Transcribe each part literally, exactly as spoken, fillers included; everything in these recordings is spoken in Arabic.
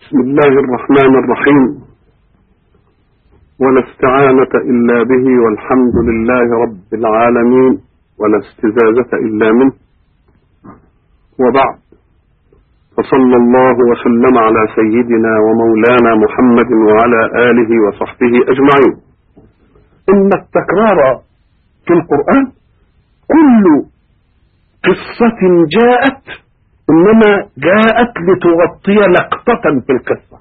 بسم الله الرحمن الرحيم، ولا استعانة إلا به، والحمد لله رب العالمين، ولا استزادة إلا منه. وبعد، فصلى الله وسلم على سيدنا ومولانا محمد وعلى آله وصحبه أجمعين. إن التكرار في القرآن كل قصة جاءت إنما جاءت لتغطي لقطة في القصة،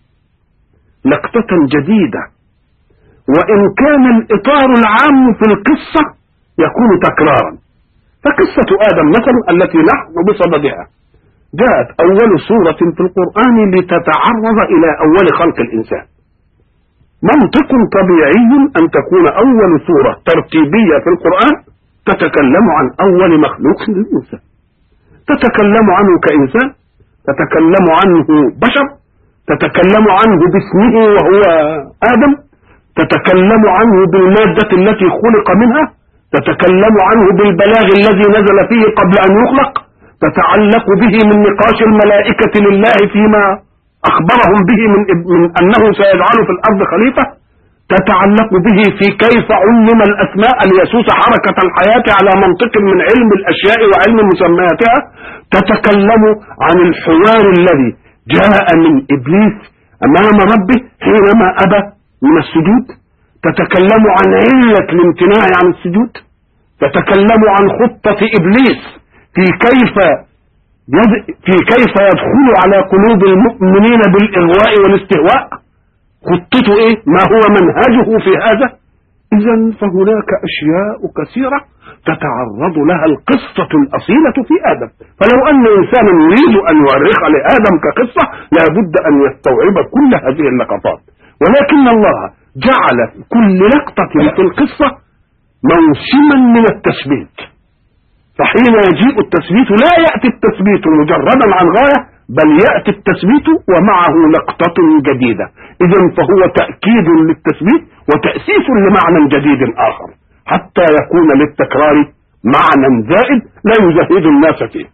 لقطة جديدة، وإن كان الإطار العام في القصة يكون تكرارا. فقصة آدم مثلا التي نحن بصددها جاءت أول سورة في القرآن لتتعرض إلى أول خلق الإنسان. منطق طبيعي أن تكون أول سورة ترتيبية في القرآن تتكلم عن أول مخلوق للإنسان، تتكلم عنه كإنسان، تتكلم عنه بشر، تتكلم عنه باسمه وهو آدم، تتكلم عنه بالمادة التي خلق منها، تتكلم عنه بالبلاغ الذي نزل فيه قبل أن يخلق، تتعلق به من نقاش الملائكة لله فيما أخبرهم به من, من أنه سيجعل في الأرض خليفة، تتعلق به في كيف علم الأسماء ليسوس حركة الحياة على منطق من علم الأشياء وعلم مسمياتها، تتكلم عن الحوار الذي جاء من إبليس أمام ربه حينما أبى من السجود، تتكلم عن علة الامتناع عن السجود، تتكلم عن خطة إبليس في كيف يد... في كيف يدخل على قلوب المؤمنين بالإغواء والاستهواء، خطته إيه؟ ما هو منهجه في هذا؟ إذن فهناك أشياء كثيرة تتعرض لها القصة الأصيلة في آدم. فلو أن إنسانا يريد أن يؤرخ لآدم كقصة لابد أن يستوعب كل هذه اللقطات، ولكن الله جعل كل لقطة في القصة موسما من التثبيت. فحين يجيء التثبيت لا يأتي التثبيت مجردا عن غاية، بل يأتي التثبيت ومعه لقطة جديدة. إذن فهو تأكيد للتثبيت وتأسيس لمعنى جديد آخر، حتى يكون للتكرار معنى زائد لا يزهد الناس فيه.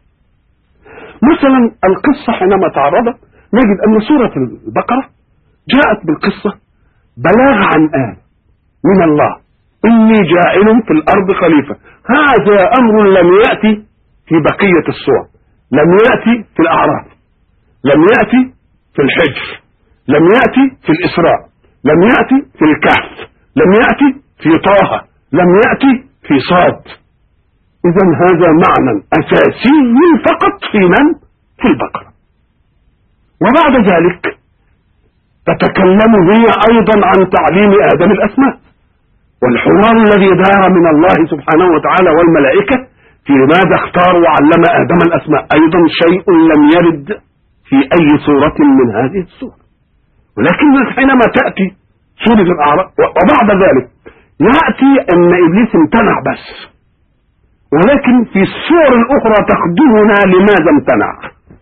مثلا القصة حينما تعرضت نجد أن سورة البقرة جاءت بالقصة بلاغ عن آل من الله، إني جاعل في الأرض خليفة. هذا أمر لم يأتي في بقية السور، لم يأتي في الأعراف، لم يأتي في الحجر، لم يأتي في الإسراء، لم يأتي في الكهف، لم يأتي في طه، لم يأتي في صاد. إذن هذا معنى أساسي فقط في من؟ في البقرة. وبعد ذلك تتكلم هي أيضا عن تعليم آدم الأسماء، والحوار الذي دار من الله سبحانه وتعالى والملائكة في ماذا اختار وعلم آدم الأسماء، أيضا شيء لم يرد في أي سورة من هذه السور. ولكن حينما تأتي سورة الأعراف وبعد ذلك يأتي أن إبليس امتنع بس، ولكن في السور الأخرى تخدمنا لماذا امتنع،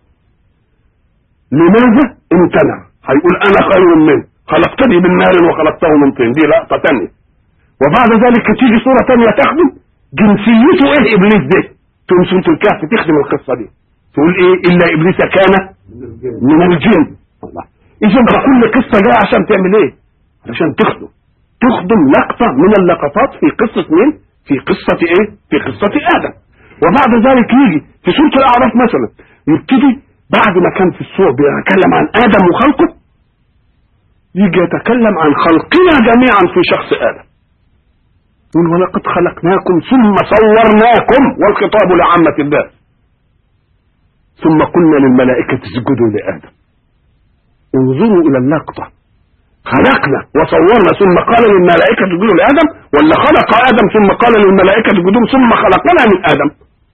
لماذا امتنع. هيقول أنا خير منه، خلقتني من نار وخلقته من طين، دي لقطة تانية. وبعد ذلك تيجي سورة تانية تخدم جنسيته ايه إبليس ده، تقوم سورة الكهف تخدم القصة دي تقول ايه إلا إبليس كان من الجن. الله، إذن كل قصة جاية عشان تعمل ايه؟ عشان تخدم تخدم لقطة من اللقطات في قصة مين؟ في قصة ايه؟ في قصة آدم. وبعد ذلك يجي في سورة الأعراف مثلا يبتدي بعد ما كان في السورة بيتكلم عن آدم وخلقه، يجي يتكلم عن خلقنا جميعا في شخص آدم. يقول ولقد خلقناكم ثم صورناكم، والخطاب لعامة الناس، ثم قلنا للملائكة اسجدوا لآدم. انظروا إلى اللقطة، خلقنا وصورنا ثم قال للملائكة اسجدوا لآدم، ولا خلق آدم ثم قال للملائكة اسجدوا ثم خلقنا من آدم؟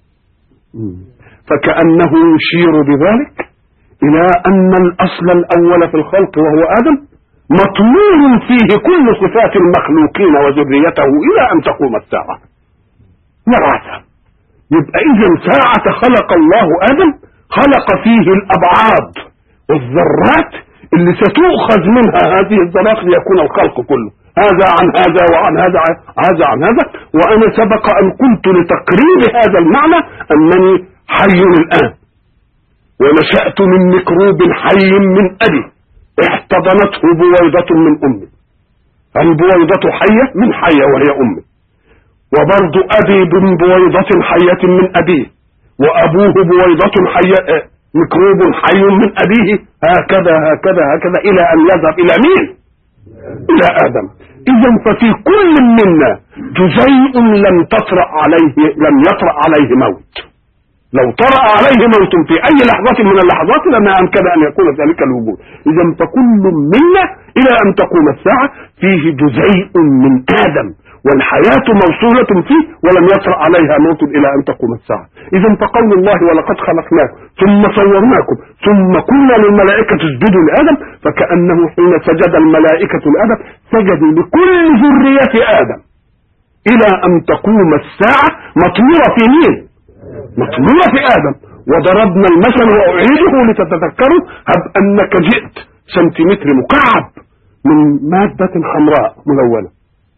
فكأنه يشير بذلك إلى أن الأصل الأول في الخلق وهو آدم مطمور فيه كل صفات المخلوقين وذريته إلى أن تقوم الساعة. مرعتا يبقى إذن ساعة خلق الله آدم خلق فيه الأبعاد والذرات اللي ستؤخذ منها هذه الذرات ليكون الخلق كله، هذا عن هذا وعن هذا هذا عن هذا. وأنا سبق أن قلت لتقرير هذا المعنى أنني حي الآن، ونشأت من ميكروب حي من أبي احتضنته بويضة من أمي. البويضة حية من حية وهي أمي، وبرضو أبي من بويضة حية من أبيه، وأبوه بويضة حية ميكروب حي من أبيه، هكذا هكذا هكذا إلى أن يذهب إلى مين؟ إلى آدم. إذا ففي كل منا جزيء لم تطرأ عليه لم يطرأ عليه موت. لو طرأ عليه موت في أي لحظة من اللحظات لما أمكن أن يكون ذلك الوجود. إذا فكل منا إلى أن تقوم الساعة فيه جزيء من آدم، والحياة موصولة فيه ولم يطرأ عليها موت إلى أن تقوم الساعة. إذا فقول الله ولقد خلقناكم ثم صورناكم ثم قلنا للملائكة اسجدوا لآدم، فكأنه حين سجد الملائكة لآدم سجدوا لكل ذرية آدم إلى أن تقوم الساعة مطمورة في مين؟ مطمورة في آدم. وضربنا المثل وأعيده لتتذكروا، هب أنك جئت سنتيمتر مكعب من مادة حمراء ملونة،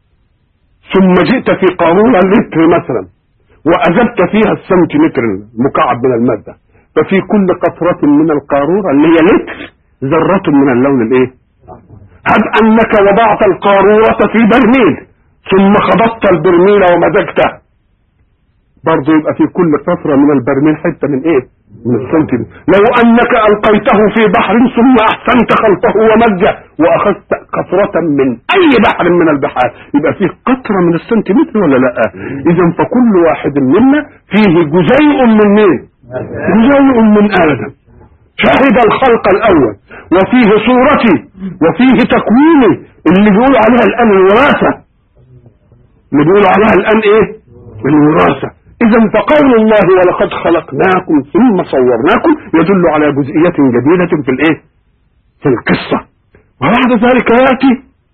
ثم جئت في قارورة لتر مثلا وأزدت فيها السنتيمتر المكعب من المادة، ففي كل قطرة من القارورة اللي هي لتر ذرة من اللون الايه؟ هب أنك وضعت القارورة في برميل ثم خبطت البرميل ومزجته، برضه يبقى في كل قطرة من البرميل حتة من ايه؟ من السنتيمتر. لو انك القيته في بحر ثم احسنت خلطه ومجه واخذت قطرة من اي بحر من البحار، يبقى فيه قطرة من السنتيمتر ولا لا؟ اذا فكل واحد منا فيه جزيء من مين؟ جزيء من آدم. شهد الخلق الاول وفيه صورتي وفيه تكويني اللي بيقولوا عليها الان الوراثة، اللي بيقولوا عليها الان ايه؟ الوراثة. إذا فقول الله ولقد خلقناكم ثم صورناكم يدل على جزئية جديدة في الايه؟ في القصة. وبعد ذلك يأتي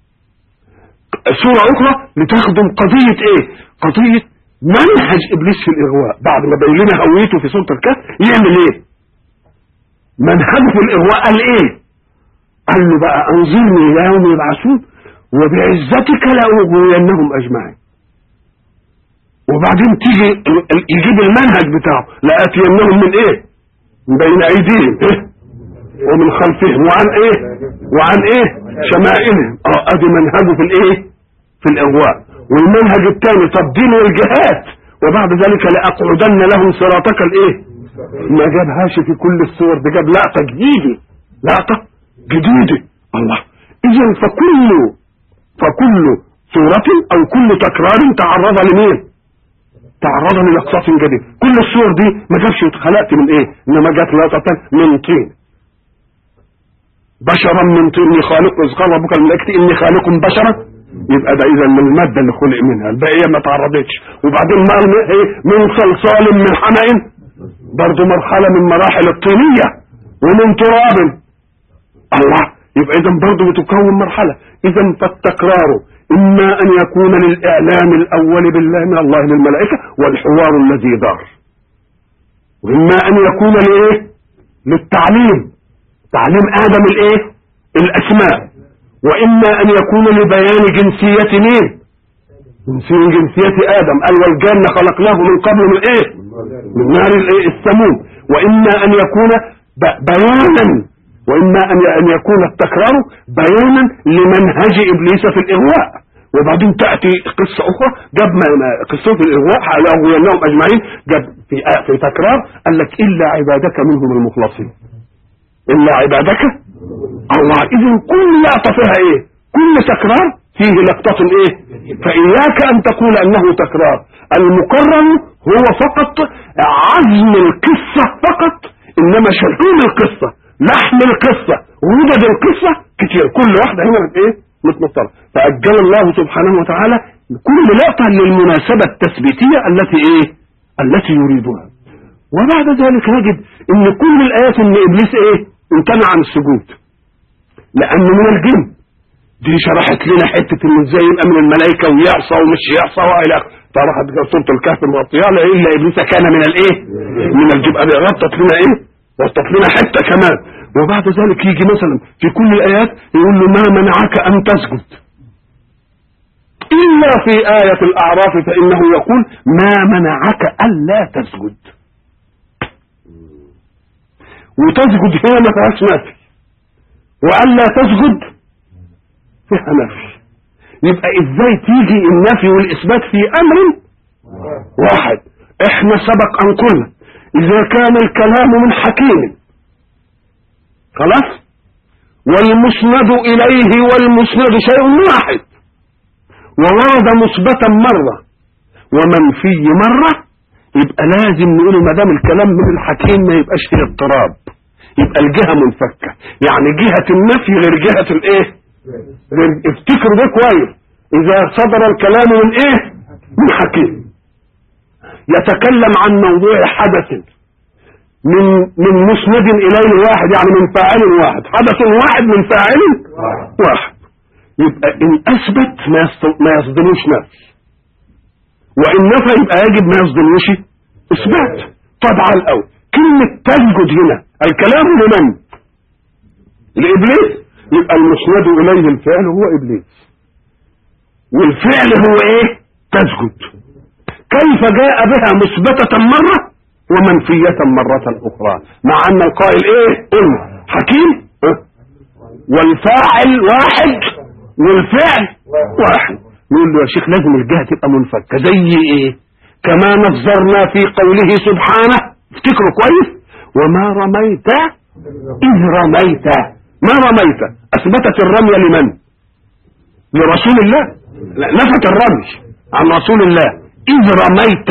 سورة أخرى لتخدم قضية ايه؟ قضية منهج إبليس في الإغواء. بعد ما بين لنا هويته في سورة الكهف يعمل ايه؟ منهجه في الإغواء قال ايه؟ قال له بقى أنظرني إلى يوم يبعثون وبعزتك لأغوينهم أجمعين. وبعدين تيجي يجيب المنهج بتاعه لآتينهم من ايه؟ من بين ايديهم ايه؟ ومن خلفهم وعن ايه؟ وعن ايه؟ شمائلهم. اه ادي منهجه في الايه؟ في الاغواء. والمنهج الثاني تبديل والجهاد، وبعد ذلك لأقعدن لهم صراطك الايه؟ ما جابهاش في كل الصور، ده جاب لقطة جديدة، لقطة جديدة. الله. اذا فكل فكل صورة او كل تكرار تعرض لمين؟ تعرض للقصاص جديد. كل الصور دي ما جابش اتخلقت من ايه؟ انما جات لقطة من طين، بشرا من طين خالق. اذ قال ربك الملائكة اني خالق بشرا، يبقى ده اذا من المادة اللي خلق منها، الباقية ما تعرضتش. وبعدين ما ايه؟ من صلصال من حمأ، برضو مرحلة من مراحل الطينية، ومن تراب. الله. يبقى اذا برضو بتكون مرحلة. اذا فالتكرار إما أن يكون للإعلام الأول بالله من الله للملائكة والحوار الذي دار، وإما أن يكون لإيه؟ للتعليم، تعليم آدم الإيه؟ الأسماء، وإما أن يكون لبيان جنسية مين؟ جنسية جنسية آدم. قال والجن خلقناه من قبل من إيه؟ من نار الإيه؟ السموم. وإما أن يكون بيانا، وإما أن يكون التكرار بيانا لمنهج إبليس في الإغواء. وبعدين تأتي قصة أخرى جاب قصة في الإغواء على أغوينهم أجمعين، جاب في في تكرار قال لك إلا عبادك منهم المخلصين، إلا عبادك. الله. إذن كل لقطة فيها إيه؟ كل تكرار فيه لقطة إيه؟ فإياك أن تقول أنه تكرار. المكرر هو فقط عزم القصة فقط، إنما شحوم القصة، لحم القصة، وجد القصة كتير، كل واحدة هنا ايه؟ متمطرة. فأجل الله سبحانه وتعالى كل لقطة للمناسبة التثبيتية التي ايه؟ التي يريدها. وبعد ذلك نجد ان كل الآيات ان إبليس ايه؟ امتنع عن السجود لأنه من الجن. دي شرحت لنا حتة انه ازاي يبقى من الملائكة ويعصى ومش يعصى وإلى آخره. فراحت سورة الكهف مغطية إلا إبليس كان من الايه؟ من الجبال. غطت لنا ايه؟ وصلت لنا حتة كمان. وبعد ذلك يجي مثلا في كل الآيات يقول له ما منعك أن تسجد، إلا في آية الأعراف فإنه يقول ما منعك ألا تسجد. وتسجد هنا ما فيهاش نفي، وأن لا تسجد فيها نفي. يبقى ازاي تيجي النفي والإثبات في أمر واحد؟ احنا سبق أن قلنا إذا كان الكلام من حكيم خلاص، والمسند إليه والمسند شيء واحد، وورد مثبتا مرة ومنفي مرة، يبقى لازم نقول ما دام الكلام من الحكيم ما يبقاش فيه اضطراب، يبقى الجهة منفكة. يعني جهة النفي غير جهة الايه، غير. افتكروا ده كويس، اذا صدر الكلام من ايه؟ من حكيم يتكلم عن موضوع حدث من من مسند اليه واحد، يعني من فاعل واحد، حدث واحد من فاعل واحد، يبقى ان اثبت ما يصدموش نفي، وان نفى يبقى يجب ما يصدموش اثبات. طبعا الاول كلمة تسجد هنا الكلام لمن؟ لابليس، يبقى المسند اليه الفعل هو ابليس، والفعل هو ايه؟ تسجد. كيف جاء بها مثبتة مرة ومنفية مرة اخرى، مع ان القائل ايه؟ قلنا حكيم والفاعل واحد والفعل واحد. نقول له يا شيخ لازم الجهة تبقى منفكة. زي ايه؟ كما نظرنا في قوله سبحانه، افتكروا كويس، وما رميت اذ رميت. ما رميت اثبتت الرمي لمن؟ لرسول الله، لا نفت الرمي عن رسول الله. اذ رميت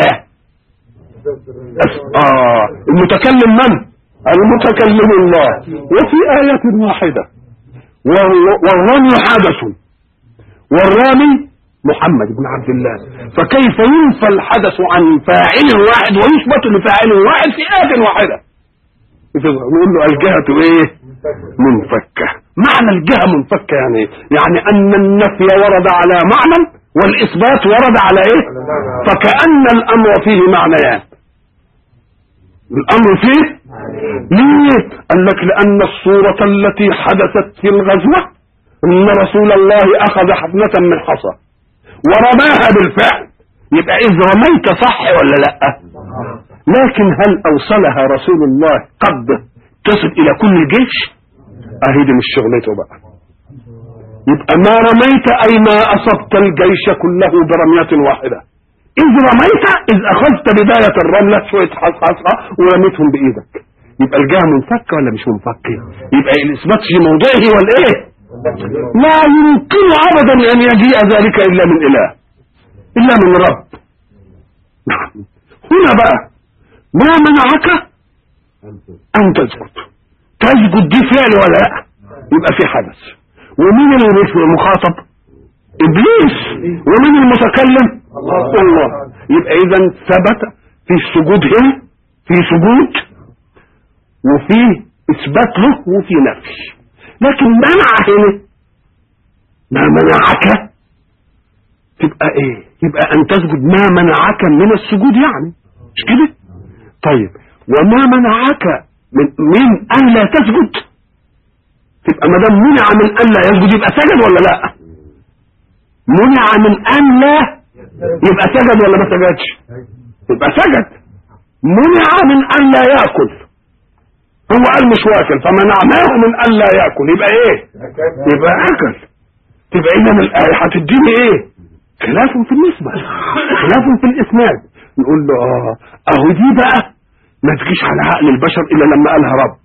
اه المتكلم من؟ المتكلم الله. وفي آية واحدة والرمي حدث والرامي محمد بن عبد الله، فكيف ينفى الحدث عن فاعل واحد ويثبت لفاعل واحد في آية واحدة؟ نقول له الجهة ايه؟ منفكة. معنى الجهة منفكة يعني يعني ان النفي ورد على معنى والاثبات ورد على ايه؟ فكأن الامر فيه معنيان. الامر فيه ليه؟ قال لك لان الصورة التي حدثت في الغزوة ان رسول الله اخذ حفنة من حصى ورماها بالفعل، يبقى اذ رميت صح ولا لا؟ لكن هل اوصلها رسول الله قد تصل الى كل الجيش؟ اهي دي مش شغلته بقى. يبقى ما رميت اي ما اصبت الجيش كله برمية واحدة. اذ رميت اذ اخذت بداية الرملة شوية حصحصة ورميتهم بايدك. يبقى الجهة منفكة ولا مش منفكة؟ يبقى الاثبات في موضعه والايه؟ لا يمكن ابدا ان يجيء ذلك الا من اله، الا من رب. هنا بقى ما منعك ان تسجد؟ تسجد دي فعل ولا لا؟ يبقى في حدث. ومين المخاطب؟ ابليس. ومين المتكلم؟ الله. يبقى اذا ثبت في السجود هنا في سجود وفي اثبات له وفي نفي. لكن منع هنا ما منعك تبقى ايه؟ يبقى ان تسجد ما منعك من السجود، يعني مش كده؟ طيب وما منعك من من ان لا تسجد، تبقى ما دام منع من ان لا يسجد يبقى سجد ولا لا؟ منع من ان لا يبقى سجد ولا ما سجدش؟ يبقى سجد. منع من ان لا ياكل، هو قال مش واكل فمنعناه من ان لا ياكل، يبقى ايه؟ يبقى اكل. تبقى اذا الايه هتديني ايه؟ خلاف في النسبه، خلاف في الاسناد. نقول له اه اهو دي بقى ما تجيش على عقل البشر الا لما قالها رب.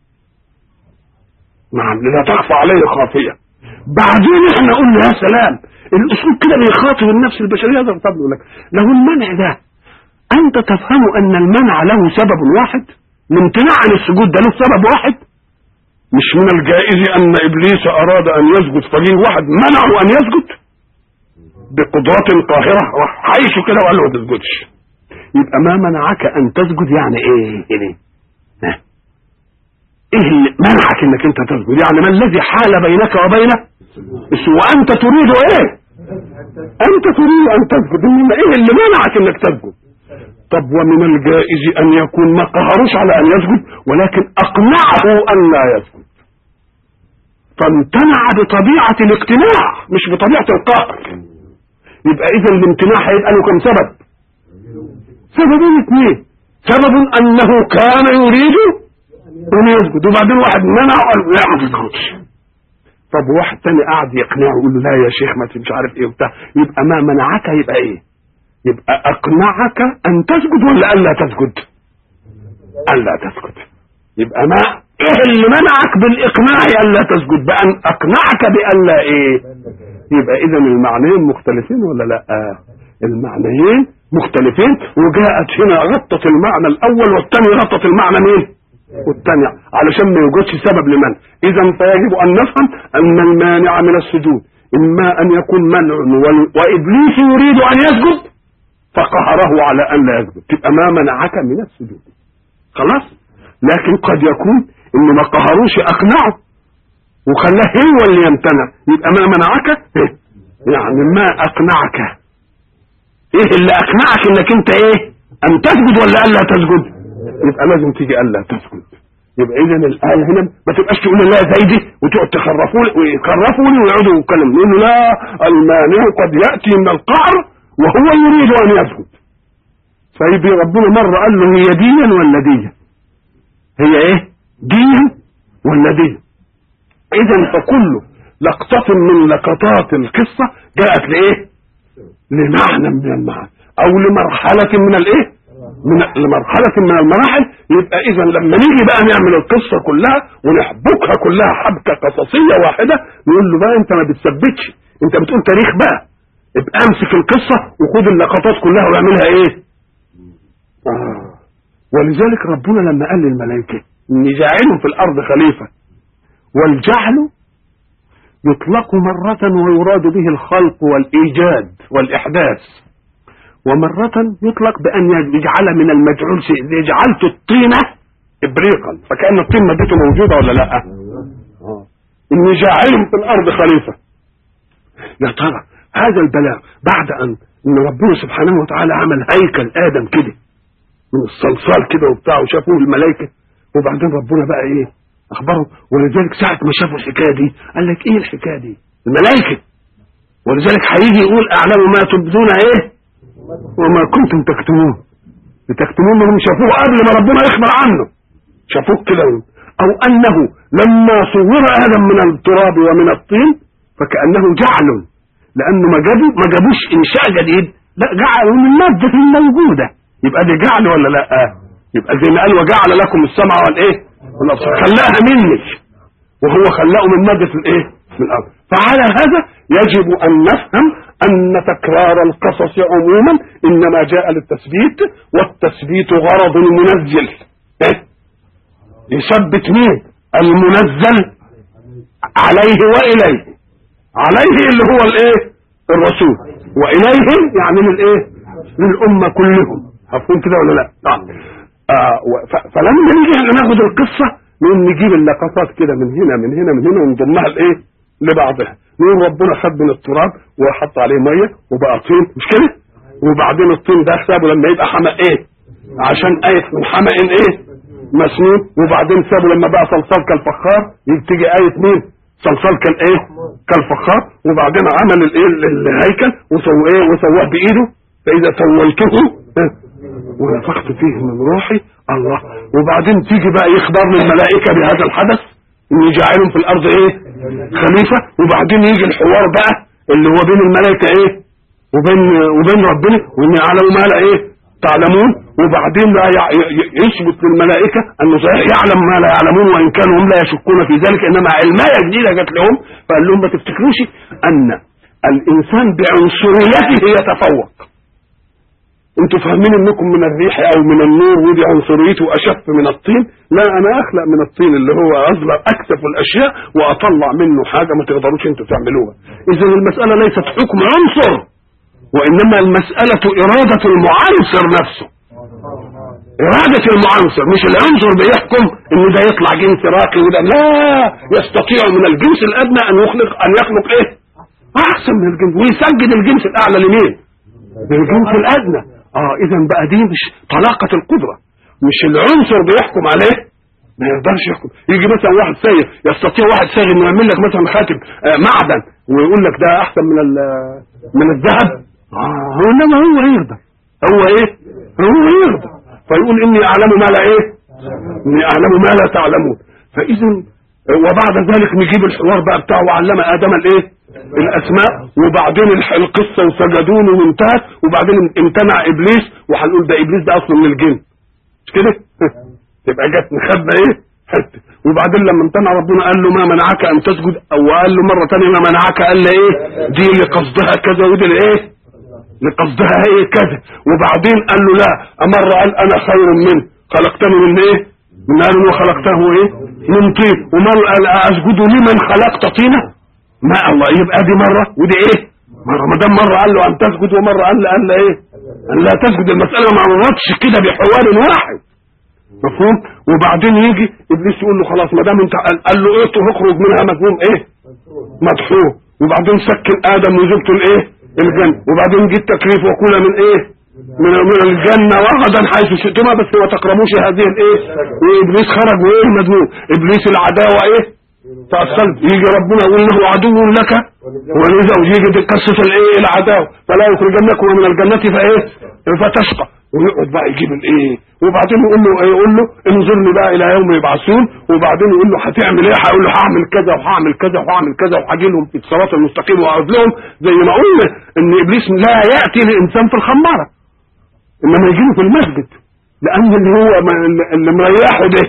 نعم لا تخفى عليه خافيه. بعدين احنا قلنا يا سلام الاسلوب كده بيخاطب النفس البشريه. ده طب يقول لك له المنع ده انت تفهم ان المنع له سبب واحد، الامتناع عن السجود ده له سبب واحد. مش من الجائز ان ابليس اراد ان يسجد فجيه واحد منعه ان يسجد بقدرات قاهره حيث كده وقال له ما تسجدش. يبقى ما منعك ان تسجد يعني ايه؟ ايه ايه اللي منعك انك انت تسجد؟ يعني ما الذي حال بينك وبينه؟ وانت تريد ايه؟ انت تريد ان تسجد، انما ايه اللي منعك انك تسجد؟ طب ومن الجائز ان يكون ما قهروش على ان يسجد ولكن اقنعه ان لا يسجد، فامتنع بطبيعة الاقتناع مش بطبيعة القهر. يبقى اذا الامتناع هيبقى له كم سبب؟ سببين اثنين. سبب انه كان يريد وما يسجد، وبعدين واحد منع وقال لا ما تسجدش. طب واحد تاني قاعد يقنعه يقول له لا يا شيخ ما مش عارف ايه وبتاع، يبقى ما منعك يبقى ايه؟ يبقى اقنعك ان تسجد ولا الا تسجد؟ الا تسجد. يبقى ما ايه اللي منعك بالاقناع الا تسجد؟ بان اقنعك بالا ايه؟ يبقى اذا المعنيين مختلفين ولا لا؟ المعنيين مختلفين، وجاءت هنا غطت المعنى الاول والثاني غطت المعنى مين والثاني علشان ما يوجدش سبب لمنع. اذا فيجب ان نفهم ان المانع من السجود اما ان يكون منع وابليس يريد ان يسجد فقهره على ان لا يسجد، تبقى ما منعك من السجود خلاص. لكن قد يكون انه ما قهروش اقنعه وخلاه هو اللي يمتنع، يبقى ما منعك يعني ما اقنعك. ايه اللي اقنعك انك انت ايه ان تسجد ولا الا تسجد؟ يبقى لازم تيجي الا تسجد. يبقى اذا الايه هنا ما تبقاش تقول لا زي دي وتقعد تخرفوا ويخرفوني ويقعدوا يتكلموا يقولوا لا المانع قد ياتي من القهر وهو يريد ان يسجد. فيبي ربنا مره قال له هي ديا ولا ديا؟ هي ايه؟ ديا ولا ديا؟ اذا فكل لقطه من لقطات القصه جاءت لايه؟ لمعنى من المعنى او لمرحله من الايه؟ من لمرحله من المراحل. يبقى اذا لما نيجي بقى نعمل القصه كلها ونحبكها كلها حبكه قصصيه واحده نقول له بقى انت ما بتثبتش، انت بتقول تاريخ بقى، ابقى امسك القصه وخد اللقطات كلها واعملها ايه؟ آه. ولذلك ربنا لما قال للملائكه اني جاعل في الارض خليفه، والجعل يطلق مرة ويراد به الخلق والإيجاد والإحداث، ومرة يطلق بأن يجعل من المجعول شيء. جعلت الطينة إبريقا فكأن الطين مادته موجودة ولا لا؟ آه. إني جاعل في الأرض خليفة. يا ترى هذا البلاغ بعد أن إن ربنا سبحانه وتعالى عمل هيكل آدم كده من الصلصال كده وبتاع وشافوه الملائكة، وبعدين ربنا بقى إيه؟ أخبره. ولذلك ساعة ما شافوا الحكاية دي قال لك إيه الحكاية دي؟ الملائكة. ولذلك هيجي يقول أعلم ما تبدون إيه وما كنتم تكتمون. تكتمون هم شافوه قبل ما ربنا يخبر عنه، شافوه كده. أو أنه لما صور آدم من التراب ومن الطين فكأنه جعل، لأنه ما جابوا ما جابوش إنشاء جديد، لا جعلوا من مادة موجودة. يبقى دي جعل ولا لا؟ يبقى زي ما قال وجعل لكم السمع والإيه خلاها مني، وهو خلقه من مادة الايه من الارض. فعلى هذا يجب ان نفهم ان تكرار القصص عموما انما جاء للتثبيت، والتثبيت غرض المنزل إيه؟ يثبت مين؟ المنزل عليه واليه. عليه اللي هو الايه الرسول، واليه يعني للايه للامه كلهم. مفهوم كده ولا لا؟ آه. آه فلما نيجي ناخد القصة نقول نجيب اللقطات كده من هنا من هنا من هنا ونضمها لايه لبعضها. نقول ربنا خد من التراب وحط عليه ميه وبقى طين مش كده، وبعدين الطين ده سابه لما يبقى حمأ ايه عشان ايه من حمأ ايه مسنون، وبعدين سابه لما بقى صلصال كالفخار تيجي ايه مين صلصال كالايه كالفخار، وبعدين عمل الايه الهيكل وسواه ايه وسواه بايده فاذا سويته ونفخت فيه من روحي الله. وبعدين تيجي بقى يخبر للملائكة بهذا الحدث اني جاعلهم في الارض ايه خليفة، وبعدين يجي الحوار بقى اللي هو بين الملائكة ايه وبين وبين ربنا واني اعلم ما لا ايه تعلمون. وبعدين بقى يثبت للملائكة انه يعلم ما لا يعلمون وان كانوا هم لا يشكون في ذلك، انما علماء جديدة جات لهم فقال لهم ما تفتكروش ان الانسان بعنصريته يتفوق. انتوا فاهمين انكم من الريح او من النور ودي عنصريته اشف من الطين، لا انا اخلق من الطين اللي هو اصغر اكثف الاشياء واطلع منه حاجة ما تقدروش انتوا تعملوها. اذا المسألة ليست حكم عنصر وانما المسألة ارادة المعنصر نفسه، ارادة المعنصر مش العنصر بيحكم ان ده يطلع جنس راقي وده لا، يستطيع من الجنس الادنى ان يخلق ان يخلق ايه احسن من الجنس ويسجد الجنس الاعلى لمين للجنس الادنى. اه اذا بقى دي مش طلاقة القدرة، مش العنصر بيحكم عليه ما يقدرش يحكم. يجي مثلا واحد سايق يستطيع واحد سايق انه يعمل لك مثلا خاتم آه معدن ويقول لك ده احسن من من الذهب، اه انما هو يقدر هو ايه هو يقدر فيقول اني اعلم ما لا ايه اني اعلم ما لا تعلمون. فاذا وبعد ذلك نجيب الحوار بقى بتاعه وعلم ادم الايه الاسماء، وبعدين القصه وسجدوا له وانتهت، وبعدين امتنع ابليس، وهنقول ده ابليس ده اصلا من الجن مش كده؟ تبقى جت نخبى ايه حته. وبعدين لما امتنع ربنا قال له ما منعك ان تسجد، او قال له مره ثانيه ما منعك، قال له ايه دي لقصدها كذا ودي لايه لقصدها ايه كذا. وبعدين قال له لا، امر قال انا خير منه خلقتني من ايه من نار وخلقته ايه من طين، ومر قال اسجد لمن خلقت طينه. ما الله، يبقى دي مره ودي ايه مره. ما دام مره قال له ان تسجد ومره قال له قال له ايه قال لا تسجد. المساله ما مرتش كده بحوار واحد، مفهوم؟ وبعدين يجي ابليس يقول له خلاص ما دام انت قال له ايه تخرج منها مذموم ايه مدحوه. وبعدين سكن ادم وزوجته الايه الجنه، وبعدين جه التكليف وكل من ايه من من الجنه وغدا حيث شئتما بس ما تقربوش هذه الايه. وابليس خرج وايه مذموم. ابليس العداوه ايه تأصل. يجي ربنا يقول له عدو لك ولزوج، يجي قصه الايه العداوه فلا يخرجنكم من الجنه فايه فتشقى، ويقعد بقى يجيب الايه. وبعدين يقول له يقول له انظرني بقى الى يوم يبعثون. وبعدين يقول له هتعمل ايه؟ هيقول له هعمل كذا وهعمل كذا وهعمل كذا وهاجي لهم في الصراط المستقيم واقعد لهم. زي ما قلنا ان ابليس لا ياتي لانسان في الخماره، انما يجي له في المسجد، لان اللي هو اللي مريحه ده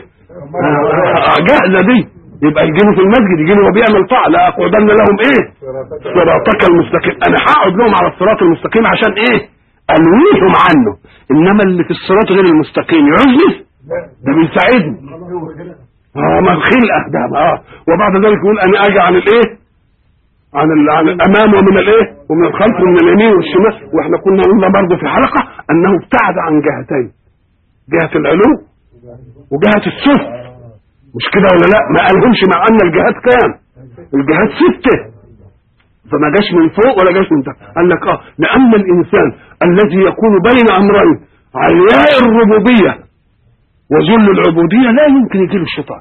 جاهزه دي، يبقى يجي له في المسجد، يجي له وهو بيعمل طاعه. لا اقعدن لهم ايه صراطك المستقيم، انا هقعد لهم على الصراط المستقيم عشان ايه ألويهم عنه. إنما اللي في الصراط غير المستقيم يعوزني ده بيساعدني اه ما الخلقة ده اه. وبعد ذلك يقول أنا أجي عن الإيه عن, عن الأمام ومن الإيه ومن الخلف ومن اليمين والشمال. وإحنا كنا قلنا برضه في حلقة أنه ابتعد عن جهتين، جهة العلو وجهة السفل، مش كده ولا لا؟ ما قالهمش مع أن الجهات كام؟ الجهات ستة، فما جاش من فوق ولا جاش من تحت. قال لك اه لان الانسان الذي يكون بين امرين علياء الربوبيه وذل العبوديه لا يمكن يجيله الشيطان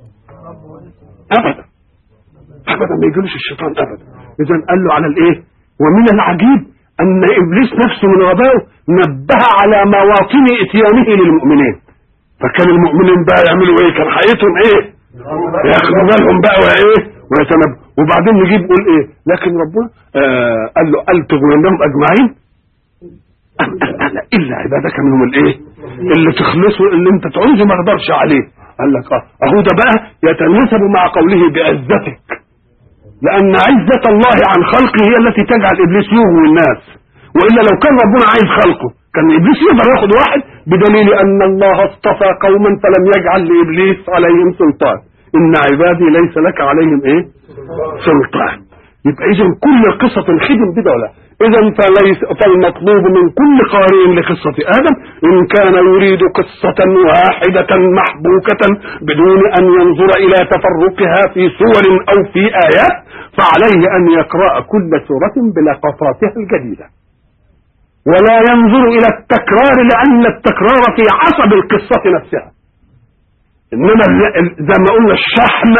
ابدا ابدا، ما يجيلوش الشيطان ابدا. اذا قال له على الايه. ومن العجيب ان ابليس نفسه من غبائه نبه على مواطن اتيانه للمؤمنين، فكان المؤمنين بقى يعملوا ايه؟ كان حقيقتهم ايه؟ ياخدوا بالهم بقى وايه ويتنبه. وبعدين نجيب يقول ايه لكن ربنا آه قال له قال تغوينهم اجمعين الا عبادك منهم الايه اللي تخلصوا اللي انت تعوزه ما اقدرش عليه. قال لك اه اهو ده بقى يتناسب مع قوله بعزتك، لان عزة الله عن خلقه هي التي تجعل ابليس يغوي الناس. والا لو كان ربنا عايز خلقه كان ابليس يقدر ياخد واحد، بدليل ان الله اصطفى قوما فلم يجعل لابليس عليهم سلطان. ان عبادي ليس لك عليهم ايه سلطان. يبقى اذا كل قصة خدم بدا ولا اذا فليس فالمطلوب من كل قارئ لقصة ادم ان كان يريد قصة واحدة محبوكة بدون ان ينظر الى تفرقها في سور او في ايات، فعليه ان يقرأ كل سورة بلقطاتها الجديدة ولا ينظر الى التكرار، لان التكرار في عصب القصة نفسها. انما زي ما قلنا الشحم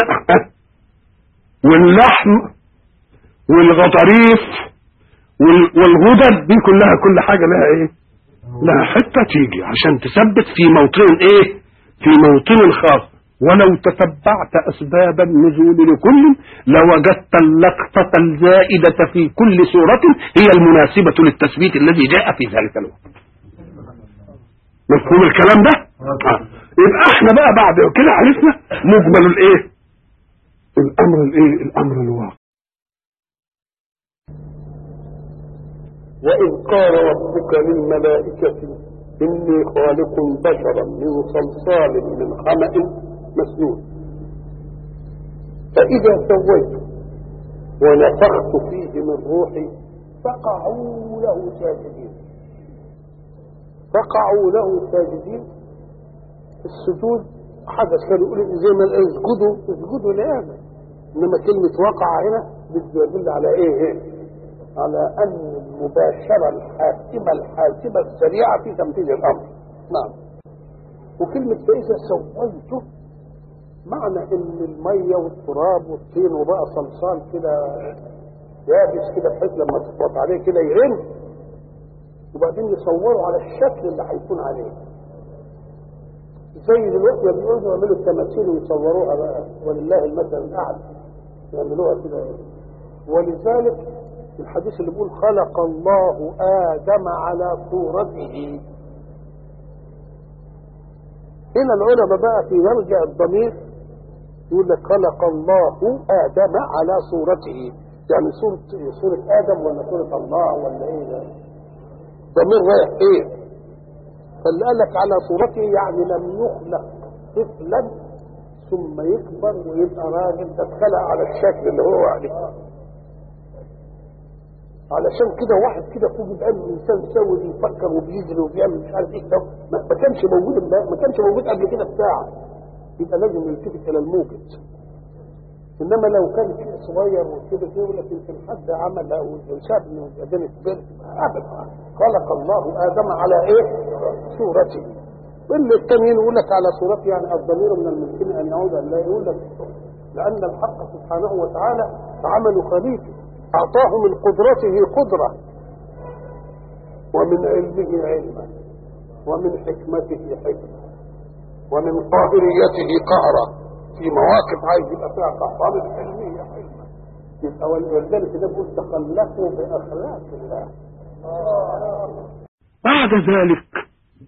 واللحم والغضاريف والغدد دي كلها كل حاجة لها ايه لها حتة تيجي عشان تثبت في موطن ايه في موطن خاص. ولو تتبعت اسباب النزول لكل لوجدت اللقطة الزائدة في كل سورة هي المناسبة للتثبيت الذي جاء في ذلك الوقت. مفهوم الكلام ده؟ آه. يبقى احنا بقى بعد كده عرفنا مجمل الايه الامر الايه الامر الواقع. وإذ قال ربك للملائكة إني خالق بشرا من صلصال من حمأ مسنون فإذا سويته ونفخت فيه من روحي فقعوا له ساجدين. فقعوا له ساجدين. السجود حدث كانوا يقولوا زي ما اسجدوا اسجدوا لآدم، إنما كلمة وقع هنا بتدل على إيه هنا؟ على أن المباشرة الحاسمة الحاسمة السريعة في تنفيذ الأمر. نعم. وكلمة فإذا سويته معنى إن المية والتراب والطين وبقى صلصال كده يابس كده بحيث لما تخبط عليه كده يغن، وبعدين يصوروا على الشكل اللي هيكون عليه زي دلوقتي ما بيقولوا يعملوا التماثيل ويصوروها بقى ولله المثل الاعلى يعملوها كده. ولذلك الحديث اللي بيقول خلق الله آدم على صورته، هنا العلماء بقى في يرجع الضمير يقول لك خلق الله آدم على صورته، يعني صورة صورة آدم ولا صورة الله ولا ايه ده؟ ضمير رايح ايه؟ فاللي قال لك على صورته يعني لم يخلق طفلا ثم يكبر ويبقى راجل، ده اتخلق على الشكل اللي هو عليه. علشان كده واحد كده فوق الآن الإنسان سوي بيفكر وبيجري وبيعمل مش عارف ايه ده ما كانش موجود ما كانش موجود قبل كده بساعة، يبقى لازم يلتفت إلى الموجد. إنما لو كان شيء صغير وكده يقول لك يمكن حد عمل أو شاف إنه بعدين كبرت أبدا. خلق الله آدم على إيه؟ صورته. واللي التانيين يقول لك على صورته يعني الضمير من الممكن أن يعود أن لا يقول لك، لأن الحق سبحانه وتعالى عمل خليفة أعطاه من قدرته قدرة ومن علمه علما ومن حكمته حكمة ومن قاهريته قهرا في مواقف عايز يبقى فيها قهرة من علمه حكمة. يبقى ولذلك ده بيقول تخلقوا بأخلاق الله. بعد ذلك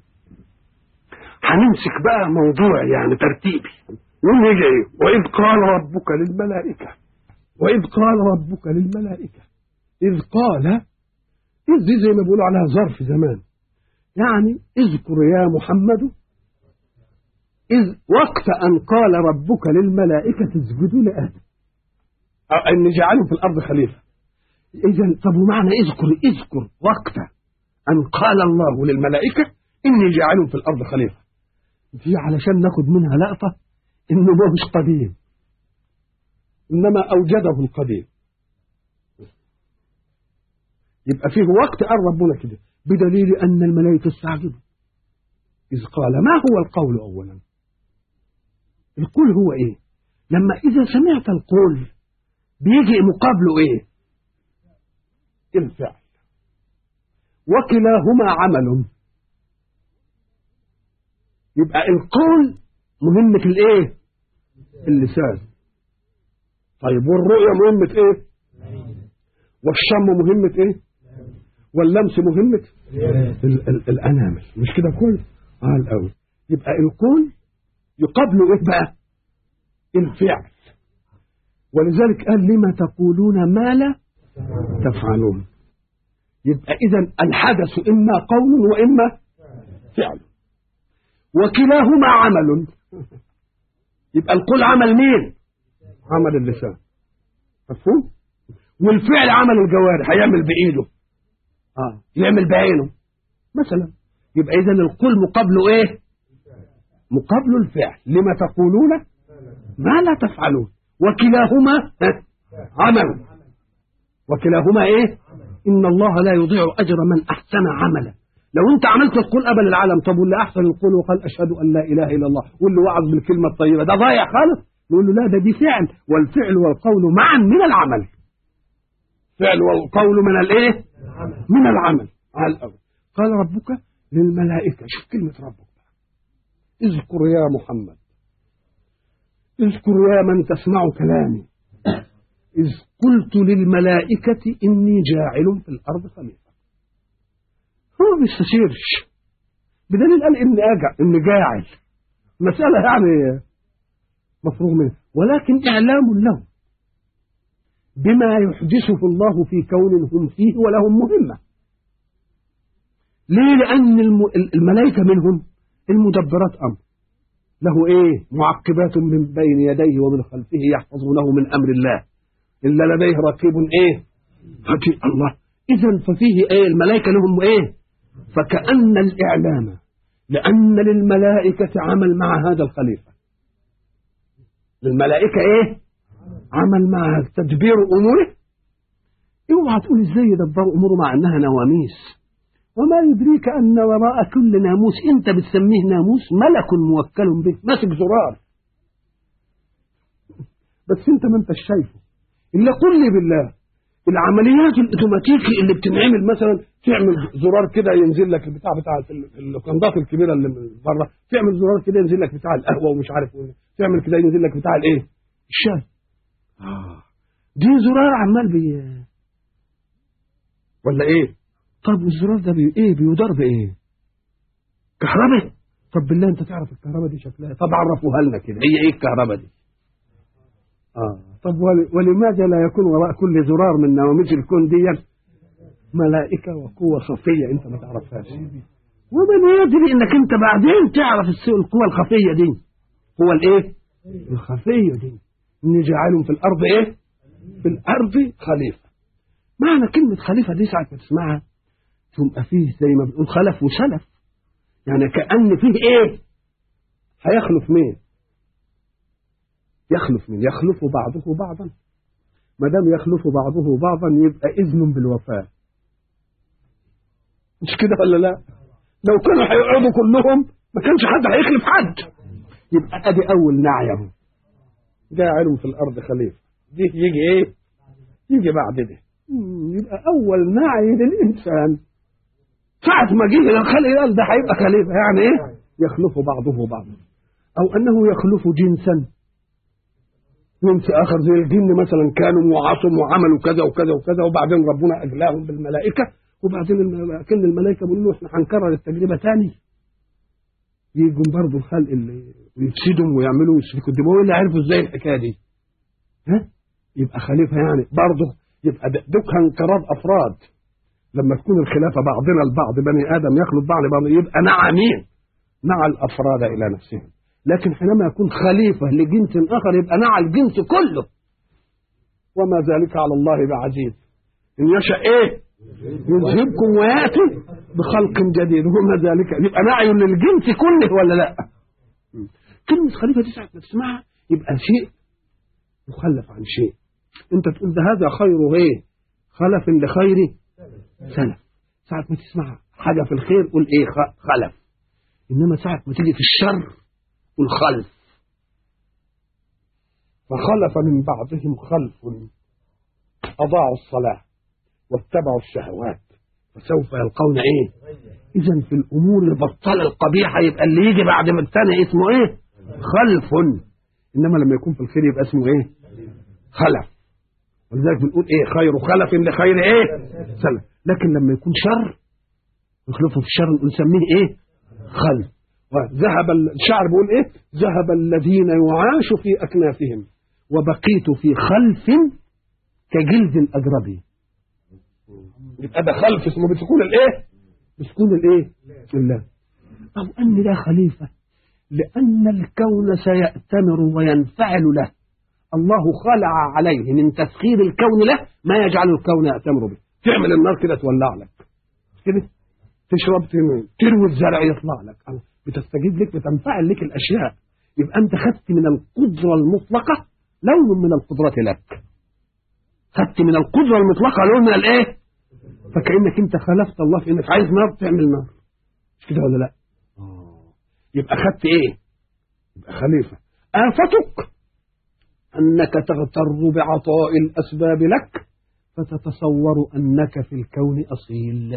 هنمسك بقى موضوع يعني ترتيبي ونيجي ايه وإذ قال ربك للملائكة وإذ قال ربك للملائكة إذ قال إذ دي زي ما بيقولوا عليها ظرف زمان، يعني اذكر يا محمد إذ وقت أن قال ربك للملائكة اسجدوا لآدم أن جعلوا في الأرض خليفة. إذن طب ومعنى اذكر اذكر وقت أن قال الله للملائكة إني جعلوا في الأرض خليفة، دي علشان ناخد منها لقطة إنه ما مش قديم إنما أوجده القديم. يبقى فيه وقت قال ربنا كده بدليل أن الملائكة استعجبوا إذ قال. ما هو القول أولا؟ القول هو إيه؟ لما إذا سمعت القول بيجي مقابله إيه؟ الفعل، وكلاهما عمل. يبقى القول مهمة الإيه؟ اللسان. طيب والرؤية مهمة إيه؟ والشم مهمة إيه؟ واللمس مهمة ال ال الأنامل. مش كده كل آه الأول. يبقى القول يقابله إيه بقى؟ الفعل. ولذلك قال لما تقولون ما لا تفعلون. يبقى إذن الحدث إما قول وإما فعل وكلاهما عمل. يبقى القول عمل مين؟ عمل اللسان، مفهوم؟ والفعل عمل الجوارح، هيعمل بإيده اه يعمل بعينه مثلا. يبقى إذن القول مقابله إيه؟ مقابله الفعل. لما تقولون ما لا تفعلون وكلاهما عمل وكلاهما إيه؟ إن الله لا يضيع أجر من أحسن عملا. لو أنت عملت القول قبل العالم، طب واللي أحسن القول وقال أشهد أن لا إله إلا الله واللي وعظ بالكلمة الطيبة ده ضايع خالص؟ نقول له لا، ده دي فعل، والفعل والقول معا من العمل. فعل والقول من الايه؟ من العمل. على الأول قال ربك للملائكة. شوف كلمة ربك بقى. اذكر يا محمد، اذكر يا من تسمع كلامي، إذ قلت للملائكة إني جاعل في الأرض خليفة. هو ما بيستشيرش، بدليل قال إني أجع إني جاعل، مسألة يعني مفروغ منها، ولكن إعلام له بما يحدثه الله في كون هم فيه ولهم مهمة. ليه؟ لأن الملائكة منهم المدبرات أمر، له إيه؟ معقبات من بين يديه ومن خلفه يحفظونه من أمر الله إلا لديه رقيب إيه؟ حكي الله. إذن ففيه إيه؟ الملائكة لهم إيه؟ فكأن الإعلام لأن للملائكة عمل مع هذا الخليفة. للملائكة إيه؟ عمل مع تدبير أموره. اوعى تقول إزاي يدبر أموره مع أنها نواميس، وما يدريك أن وراء كل ناموس أنت بتسميه ناموس ملك موكل به ماسك زرار، بس أنت ما أنتش شايفه. إلا قل لي بالله العمليات الاوتوماتيكي اللي بتنعمل مثلا تعمل زرار كده ينزل لك البتاع بتاع اللوكندات الكبيره اللي من بره، تعمل زرار كده ينزل لك بتاع القهوه ومش عارف ايه، تعمل كده ينزل لك بتاع الايه؟ الشاي. اه دي زرار عمال بي ولا ايه؟ طب والزرار ده بي ايه؟ بيدار بايه؟ كهرباء. طب بالله انت تعرف الكهرباء دي شكلها؟ طب عرفوها لنا كده، هي ايه الكهرباء دي؟ اه طب ولماذا لا يكون وراء كل زرار من نواميس الكون دي ملائكة وقوة خفية انت ما تعرفهاش؟ ومن يدري انك انت بعدين تعرف القوة الخفية دي، هو الايه؟ الخفية دي ان جعلهم في الارض ايه؟ في الارض خليفة. معنى كلمة خليفة دي ساعة ما تسمعها تبقى فيه زي ما بنقول خلف وسلف، يعني كأن فيه ايه؟ هيخلف مين؟ يخلف مين؟ يخلف بعضه بعضا. ما دام يخلف بعضه بعضا يبقى إذن بالوفاة، مش كده ولا لا؟ لو كانوا هيقعدوا كلهم ما كانش حد هيخلف حد. يبقى ادي اول نعيه جاعلهم في الارض خليفه، دي يجي ايه؟ يجي بعد ده يبقى اول نعي للانسان ساعة ما جه الخلق قال ده هيبقى خليفه، يعني ايه؟ يخلف بعضه بعضا، او انه يخلف جنسا جنس اخر زي الجن مثلا، كانوا وعصوا وعملوا كذا وكذا وكذا وبعدين ربنا اجلاهم بالملائكه، وبعدين كل الملائكه بيقولوا له احنا هنكرر التجربه ثاني. يجوا برضه الخلق اللي يفسدهم ويعملوا يسفكوا الدماء، اللي عرفوا ازاي الحكايه دي؟ ها؟ يبقى خليفه يعني برضه يبقى دكها انقراض افراد. لما تكون الخلافه بعضنا البعض بني ادم يخلط بعض بعض يبقى نعى مين؟ نعى الافراد الى نفسهم. لكن حينما يكون خليفه لجنس اخر يبقى نعى الجنس كله. وما ذلك على الله بعزيز، ان يشاء ايه؟ يذهبكم وياتي بخلق جديد، وما ذلك يبقى نعي للجنس كله ولا لا؟ كلمه خليفه دي ساعه ما تسمعها يبقى شيء مخلف عن شيء. انت تقول ده هذا خير ايه؟ خلف لخير سلف. ساعه ما تسمعها حاجه في الخير قول ايه؟ خلف. انما ساعه ما تيجي في الشر قول خلف. فخلف من بعضهم خلف اضاعوا الصلاه واتبعوا الشهوات فسوف يلقون ايه؟ اذا في الامور البطاله القبيحه يبقى اللي يجي بعد ما الثاني اسمه ايه؟ خلف. انما لما يكون في الخير يبقى اسمه ايه؟ خلف. ولذلك بنقول ايه؟ خير خلف لخير ايه؟ سلف. لكن لما يكون شر يخلفه في الشر نقول نسميه ايه؟ خلف. وذهب الشعر بيقول ايه؟ ذهب الذين يعاش في اكنافهم وبقيت في خلف كجلد الاجربي. يبقى ده خلف اسمه بسكون الايه؟ بسكون الايه؟ الله. او ان ده خليفه لان الكون سيأتمر وينفعل له. الله خلع عليه من تسخير الكون له ما يجعل الكون يأتمر به. تعمل النار كده تولع لك كده، تشرب تروي الزرع يطلع لك، بتستجيب لك، بتنفعل لك الاشياء. يبقى انت خدت من القدره المطلقه لون من القدره لك، خدت من القدره المطلقه لون من الايه؟ فكأنك انت خالفت الله في انك عايز نار تعمل نار، مش كده ولا لا؟ يبقى خدت ايه؟ يبقى خليفه. آفتك انك تغتر بعطاء الاسباب لك فتتصور انك في الكون اصيل،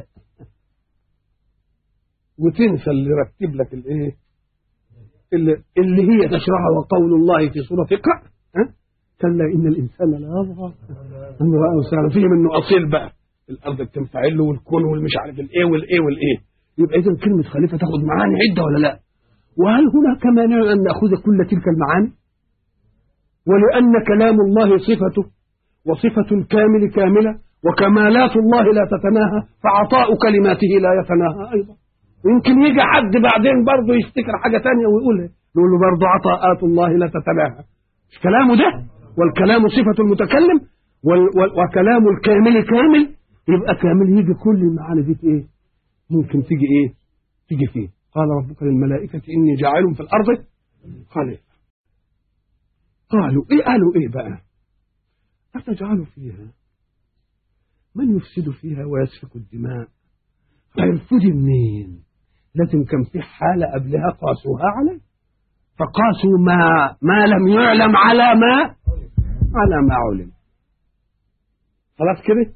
وتنسى اللي رتب لك الايه؟ اللي, اللي هي تشرحها وقول الله في سوره اقرأ ها؟ كلا ان الانسان لا يطغى ان رآه استغنى، فيه منه اصيل بقى، الارض بتنفعل له والكون والمش عارف الايه والايه والايه. يبقى اذا كلمه خليفه تاخذ معاني عده ولا لا؟ وهل هناك مانع ان ناخذ كل تلك المعاني؟ ولان كلام الله صفته وصفه الكامل كامله وكمالات الله لا تتناهى، فعطاء كلماته لا يتناهى ايضا. يمكن يجي حد بعدين برضه يفتكر حاجه ثانيه ويقولها، نقول له برضه عطاءات الله لا تتناهى. مش كلامه ده؟ والكلام صفه المتكلم وكلام الكامل كامل، يبقى كامل يجي كل المعاني دي ايه؟ ممكن تيجي ايه؟ تيجي فيه. قال ربك للملائكة إني جاعل في الأرض خليفة. قالوا إيه؟ قالوا إيه بقى؟ أتجعل فيها من يفسد فيها ويسفك الدماء؟ هيفسد منين؟ لازم كان في حالة قبلها قاسوها عليه، فقاسوا ما ما لم يعلم على ما على ما علم. خلاص كده.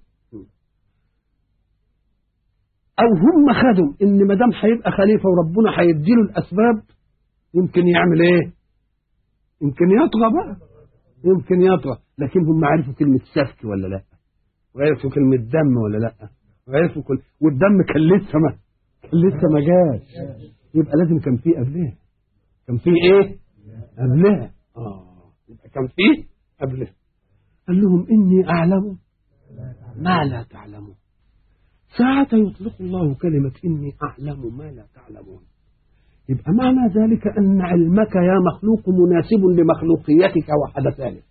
او هم خدوا ان ما دام هيبقى خليفه وربنا هيديله الاسباب يمكن يعمل ايه؟ يمكن يطغى بقى، يمكن يطغى. لكن هم عرفوا كلمه سفك ولا لا؟ وعرفوا كلمه دم ولا لا؟ وعرفوا كل والدم كان لسه ما كان لسه ما جاش. يبقى لازم كان فيه قبلها. كان فيه ايه؟ قبلها. اه يبقى كان فيه قبلها. قال لهم اني اعلم ما لا تعلمون. ساعة يطلق الله كلمة إني أعلم ما لا تعلمون، يبقى معنى ذلك أن علمك يا مخلوق مناسب لمخلوقيتك وحدثانك،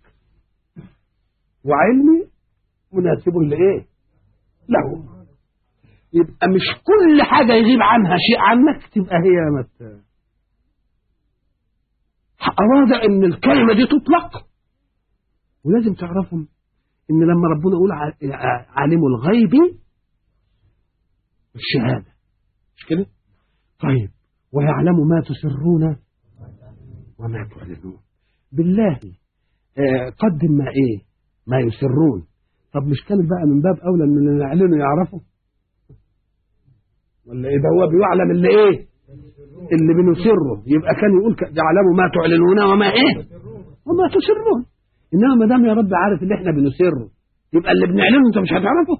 وعلمي مناسب لإيه؟ له. يبقى مش كل حاجة يغيب عنها شيء عنك تبقى هي مت أراد أن الكلمة دي تطلق. ولازم تعرفهم إن لما ربنا يقول عالم الغيب الشهادة، مش كده؟ طيب ويعلم ما تسرون وما تعلنون. بالله آه قدم ما ايه؟ ما يسرون. طب مش كان بقى من باب اولى من اللي يعلنوا يعرفوا؟ ولا ايه؟ ده هو بيعلم اللي ايه؟ اللي بنسره. يبقى كان يقول يعلم ما تعلنون وما ايه؟ وما تسرون. انما ما دام يا رب عارف اللي احنا بنسره يبقى اللي بنعلنه انت مش هتعرفه.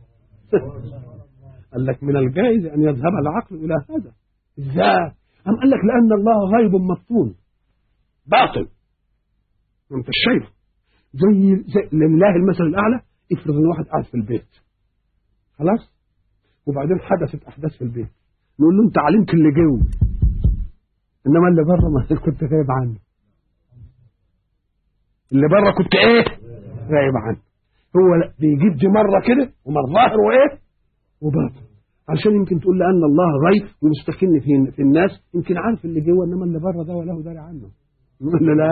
قال لك من الجائز أن يذهب العقل إلى هذا. إزاي؟ أم قال لك لأن الله غيب مفتون باطل أنت شايفه. زي, زي لله المثل الأعلى. افرض أن واحد قاعد في البيت خلاص وبعدين حدثت أحداث في البيت، نقول له أنت علمت اللي جوه إنما اللي بره ما كنت غايب عنه. اللي بره كنت إيه؟ غايب عنه. هو بيجيب دي مرة كده ومرة ظاهر وإيه؟ وباطن، عشان يمكن تقول لأن الله غيب ومستكن في, في الناس يمكن عارف اللي جوه انما اللي بره ده وله داري عنه. يقول له لا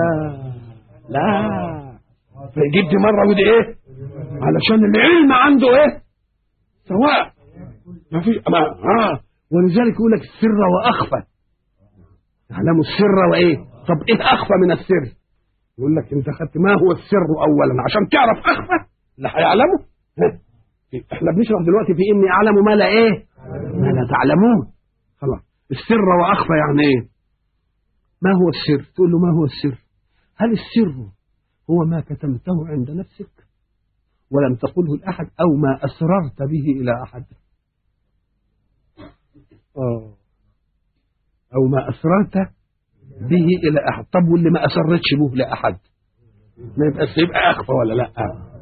لا فيجيب دي مره ودي ايه؟ علشان العلم عنده ايه؟ سواء ما في ما اه ولذلك يقول لك السر واخفى. يعلم السر وايه؟ طب ايه اخفى من السر؟ يقول لك انت خدت ما هو السر اولا عشان تعرف اخفى اللي هيعلمه. احنا بنشرح دلوقتي في اني اعلم ما لا ايه؟ ما لا تعلمون. خلاص السر واخفى يعني ايه؟ ما هو السر؟ تقول له ما هو السر؟ هل السر هو ما كتمته عند نفسك ولم تقله لاحد او ما اسررت به الى احد؟ اه او ما اسررت به الى احد. طب واللي ما اسرتش به لاحد ما يبقى يبقى اخفى ولا لا؟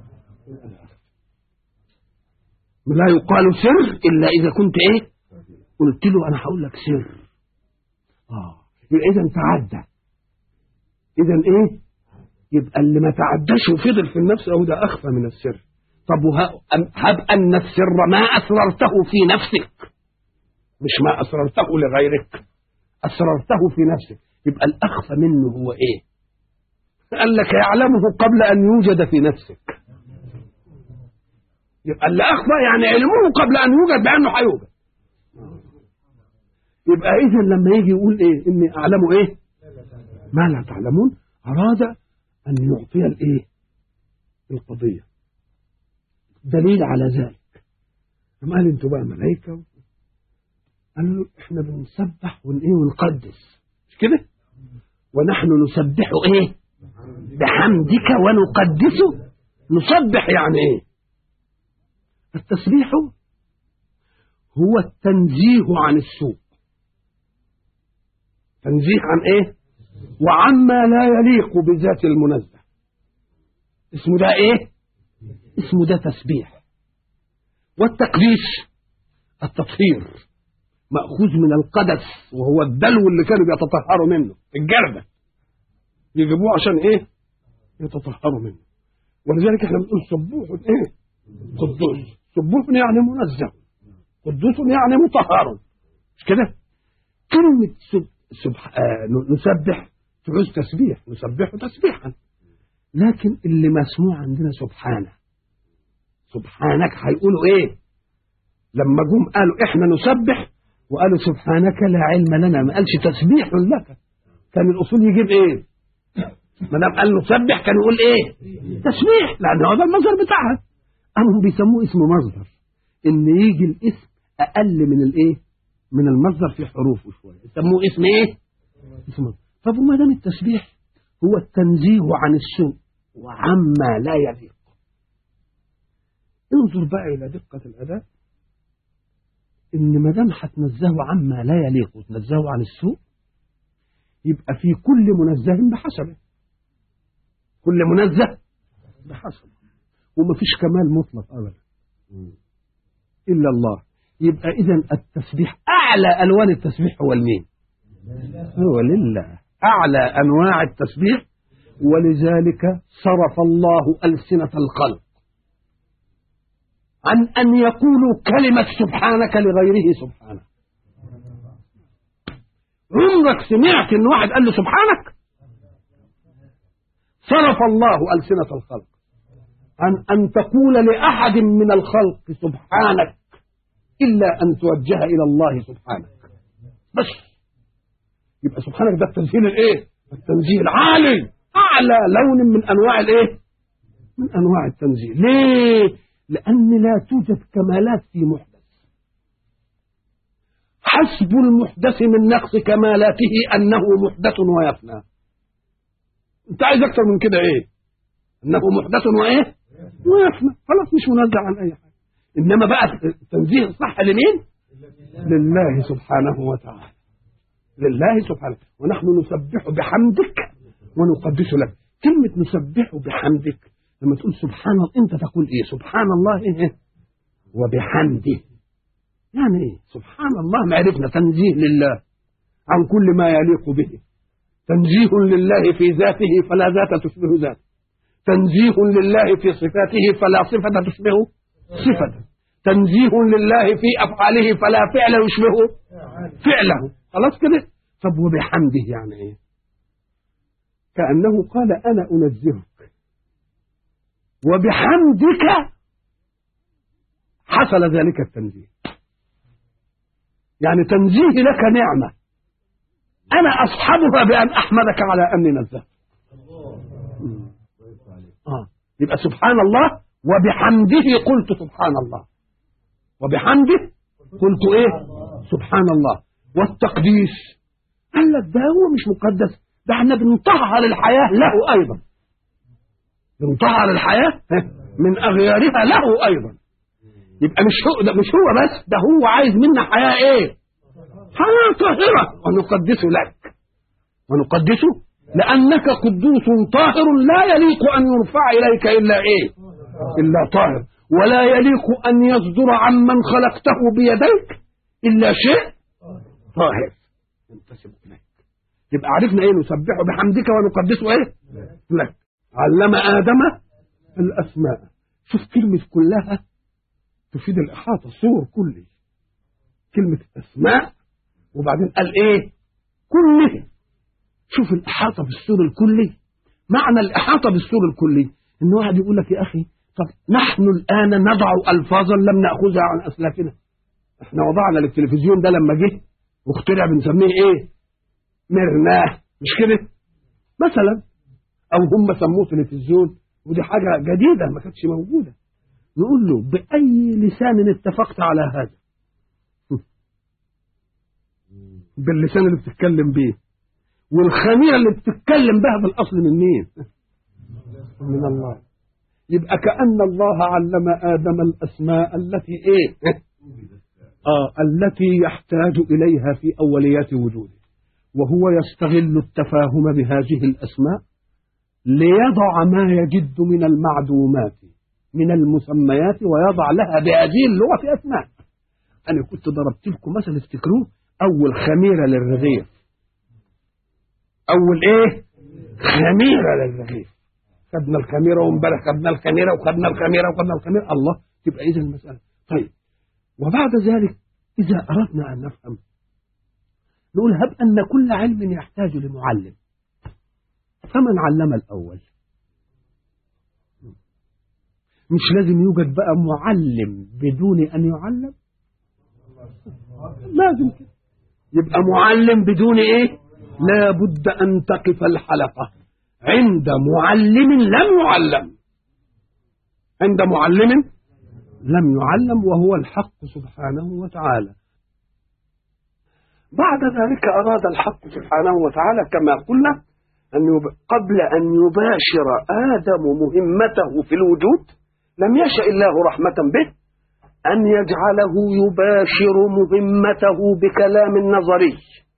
لا يقال سر إلا إذا كنت إيه؟ قلت له أنا هقول لك سر. آه يبقى إذا تعدى. إذا إيه؟ يبقى اللي ما تعداش وفضل في النفس أو ده أخفى من السر. طب هب أن السر ما أسررته في نفسك مش ما أسررته لغيرك، أسررته في نفسك، يبقى الأخفى منه هو إيه؟ قال لك يعلمه قبل أن يوجد في نفسك. يبقى اللي أخفى يعني علمه قبل أن يوجد بأنه هيوجد. يبقى إذن لما يجي يقول إيه؟ إني أعلم إيه؟ ما لا تعلمون. أراد أن يعطي الإيه؟ القضية دليل على ذلك. أما قال أنتوا بقى ملائكة. قالوا إحنا بنسبح ونإيه ونقدس مش كده؟ ونحن نسبح إيه؟ بحمدك ونقدسه. نسبح يعني إيه؟ التسبيح هو التنزيه عن السوء. تنزيه عن ايه؟ وعما لا يليق بذات المنزه. اسمه ده ايه؟ اسمه ده تسبيح. والتقديس التطهير مأخوذ من القدس وهو الدلو اللي كانوا بيتطهروا منه الجردة يجيبوه عشان ايه؟ يتطهروا منه. ولذلك احنا بنقول سبوح ايه؟ قدوس. سبوح يعني منزه، قدوس يعني مطهر مش كده؟ كلمة سب... سبح... آه... نسبح تعوز تسبيح، نسبح تسبيحا. لكن اللي مسموع عندنا سبحانه سبحانك هيقولوا ايه؟ لما جم قالوا احنا نسبح وقالوا سبحانك لا علم لنا، ما قالش تسبيح لك. كان الاصول يجيب ايه؟ ما دام قال نسبح كان يقول ايه؟ تسبيح، لان هذا المصدر بتاعها. قاموا بيسموه اسم مصدر، ان يجي الاسم اقل من الايه، من المصدر في حروفه شويه، يسموه اسم ايه؟ اسم مصدر. طب وما دام التسبيح هو التنزيه عن السوء وعما لا يليق، انظر بقى الى دقه الاداء، ان ما دام هتنزهه عما لا يليق وتنزهه عن السوء، يبقى في كل منزه بحسبه، كل منزه بحسبه، ومفيش كمال مطلق ابدا الا الله. يبقى اذا التسبيح اعلى الوان التسبيح هو المين؟ هو لله، اعلى انواع التسبيح. ولذلك صرف الله السنه الخلق عن ان يقولوا كلمه سبحانك لغيره سبحانه. عمرك سمعت ان واحد قال له سبحانك؟ صرف الله السنه الخلق عن ان تقول لاحد من الخلق سبحانك الا ان توجه الى الله سبحانك بس. يبقى سبحانك ده التنزيه الايه؟ التنزيه العالي، اعلى لون من انواع الايه؟ من انواع التنزيه. ليه؟ لان لا توجد كمالات في محدث، حسب المحدث من نقص كمالاته انه محدث ويفنى. انت عايز اكتر من كده ايه؟ انه محدث وايه؟ ويفنى، خلاص مش منزه عن اي حاجه. انما بقى التنزيه الصح لمين؟ لله سبحانه وتعالى، لله سبحانه. ونحن نسبح بحمدك ونقدس لك. كلمة نسبح بحمدك لما تقول سبحان الله، انت تقول ايه؟ سبحان الله ايه؟ وبحمده. يعني ايه؟ سبحان الله معرفنا تنزيه لله عن كل ما يليق به، تنزيه لله في ذاته فلا ذات تشبه ذاته، تنزيه لله في صفاته فلا صفة تشبه صفته، تنزيه لله في أفعاله فلا فعل يشبه فعله. خلاص كده. طب وبحمده يعني ايه؟ كأنه قال أنا أنزهك وبحمدك حصل ذلك التنزيه. يعني تنزيه لك نعمة أنا أصحبها بأن أحمدك على أني نزهت. آه. يبقى سبحان الله وبحمده قلت سبحان الله، وبحمده قلت إيه؟ سبحان الله. والتقديس قال لك ده هو مش مقدس، ده احنا بنطهر الحياة له أيضا، بنطهر الحياة من أغيارها له أيضا. يبقى مش هو ده، مش هو بس، ده هو عايز منا حياة إيه؟ حياة طاهرة. ونقدسه لك، ونقدسه لأنك قدوس طاهر لا يليق أن يرفع إليك إلا إيه؟ إلا طاهر، ولا يليق أن يصدر عمن خلقته بيديك إلا شيء طاهر ينتسب إليك. يبقى عرفنا إيه؟ نسبحه بحمدك ونقدسه إيه؟ لك. علم آدم الأسماء. شوف كلمة كلها تفيد الإحاطة، صور كلي، كلمة أسماء وبعدين قال إيه؟ كله. شوف الإحاطة بالسور الكلي. معنى الإحاطة بالسور الكلي إن واحد يقول لك يا أخي طب نحن الآن نضع ألفاظا لم نأخذها عن أسلافنا. إحنا وضعنا للتلفزيون ده لما جه واخترع بنسميه إيه؟ مرناه، مش كده؟ مثلا، أو هم سموه تلفزيون، ودي حاجة جديدة ما كانتش موجودة. نقول له بأي لسان اتفقت على هذا؟ باللسان اللي بتتكلم بيه، والخميرة اللي بتتكلم بها بالأصل من مين؟ من الله. يبقى كأن الله علم آدم الأسماء التي إيه؟ آه التي يحتاج إليها في أوليات وجوده، وهو يستغل التفاهم بهذه الأسماء ليضع ما يجد من المعدومات من المسميات ويضع لها بهذه اللغة أسماء. أنا كنت ضربت لكم مثلا افتكروه، أول خميرة للرغيف، أول إيه؟ خميرة للرغيف. خدنا الخميرة وامبارح خدنا الخميرة وخدنا الخميرة وخدنا الخميرة. الله، تبقى إذا المسألة. طيب، وبعد ذلك إذا أردنا أن نفهم نقول هب أن كل علم يحتاج لمعلم، فمن علم الأول؟ مش لازم يوجد بقى معلم بدون أن يعلم؟ لازم كده. يبقى معلم بدون إيه؟ لا بد أن تقف الحلقة عند معلم لم يعلم، عند معلم لم يعلم وهو الحق سبحانه وتعالى. بعد ذلك أراد الحق سبحانه وتعالى كما قلنا أن يب... قبل أن يباشر آدم مهمته في الوجود لم يشأ الله رحمة به أن يجعله يباشر مهمته بكلام نظري،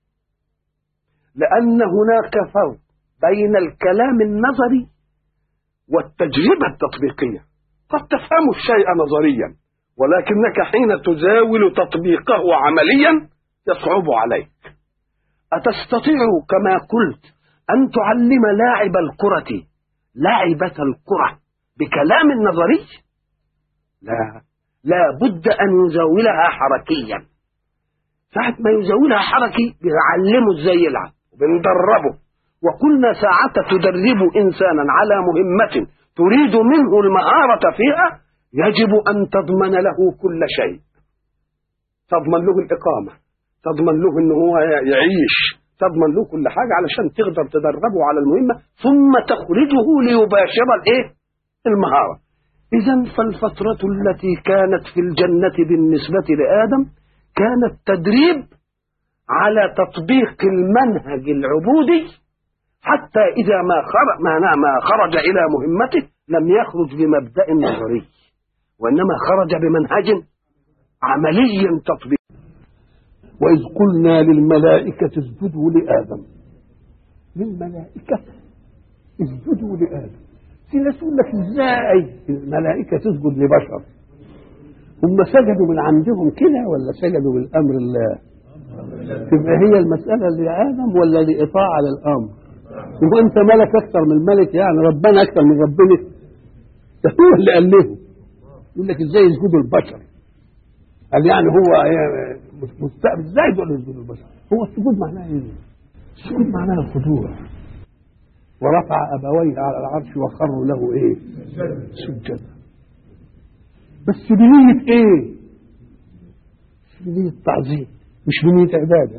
لأن هناك فرق بين الكلام النظري والتجربة التطبيقية. قد تفهم الشيء نظريا ولكنك حين تزاول تطبيقه عمليا يصعب عليك. أتستطيع كما قلت أن تعلم لاعب الكرة لاعبة الكرة بكلام نظري؟ لا، لا بد أن يزاولها حركيا. ساعة ما يزاولها حركي بيعلمه ازاي يلعب وبندربه. وقلنا ساعة تدرب إنسانا على مهمة تريد منه المهارة فيها يجب أن تضمن له كل شيء. تضمن له الإقامة، تضمن له أنه هو يعيش، تضمن له كل حاجة علشان تقدر تدربه على المهمة ثم تخرجه ليباشر الايه؟ المهارة. إذن فالفترة التي كانت في الجنة بالنسبة لآدم كانت تدريب على تطبيق المنهج العبودي، حتى إذا ما خرج, ما خرج إلى مهمته لم يخرج بمبدأ نظري وإنما خرج بمنهج عملي تطبيقي. وإذ قلنا للملائكة اسجدوا لآدم، للملائكة اسجدوا لآدم. في ناس يقول لك ازاي الملائكة تسجد لبشر؟ هم سجدوا من عندهم كده ولا سجدوا بالأمر الله؟ تبقى هي المسألة لآدم ولا لإطاعة للأمر؟ يبقى أنت ملك أكثر من الملك، يعني ربنا أكثر من ربنا؟ ده هو اللي قال له. يقول لك ازاي يسجدوا البشر؟ قال يعني هو مستقبل ازاي دول يسجدوا البشر؟ هو السجود معناه ايه؟ السجود معناه الخضوع. ورفع أبويه على العرش وخروا له ايه؟ سجدا. بس بنية ايه؟ مش بنية تعظيم، مش بنية عبادة،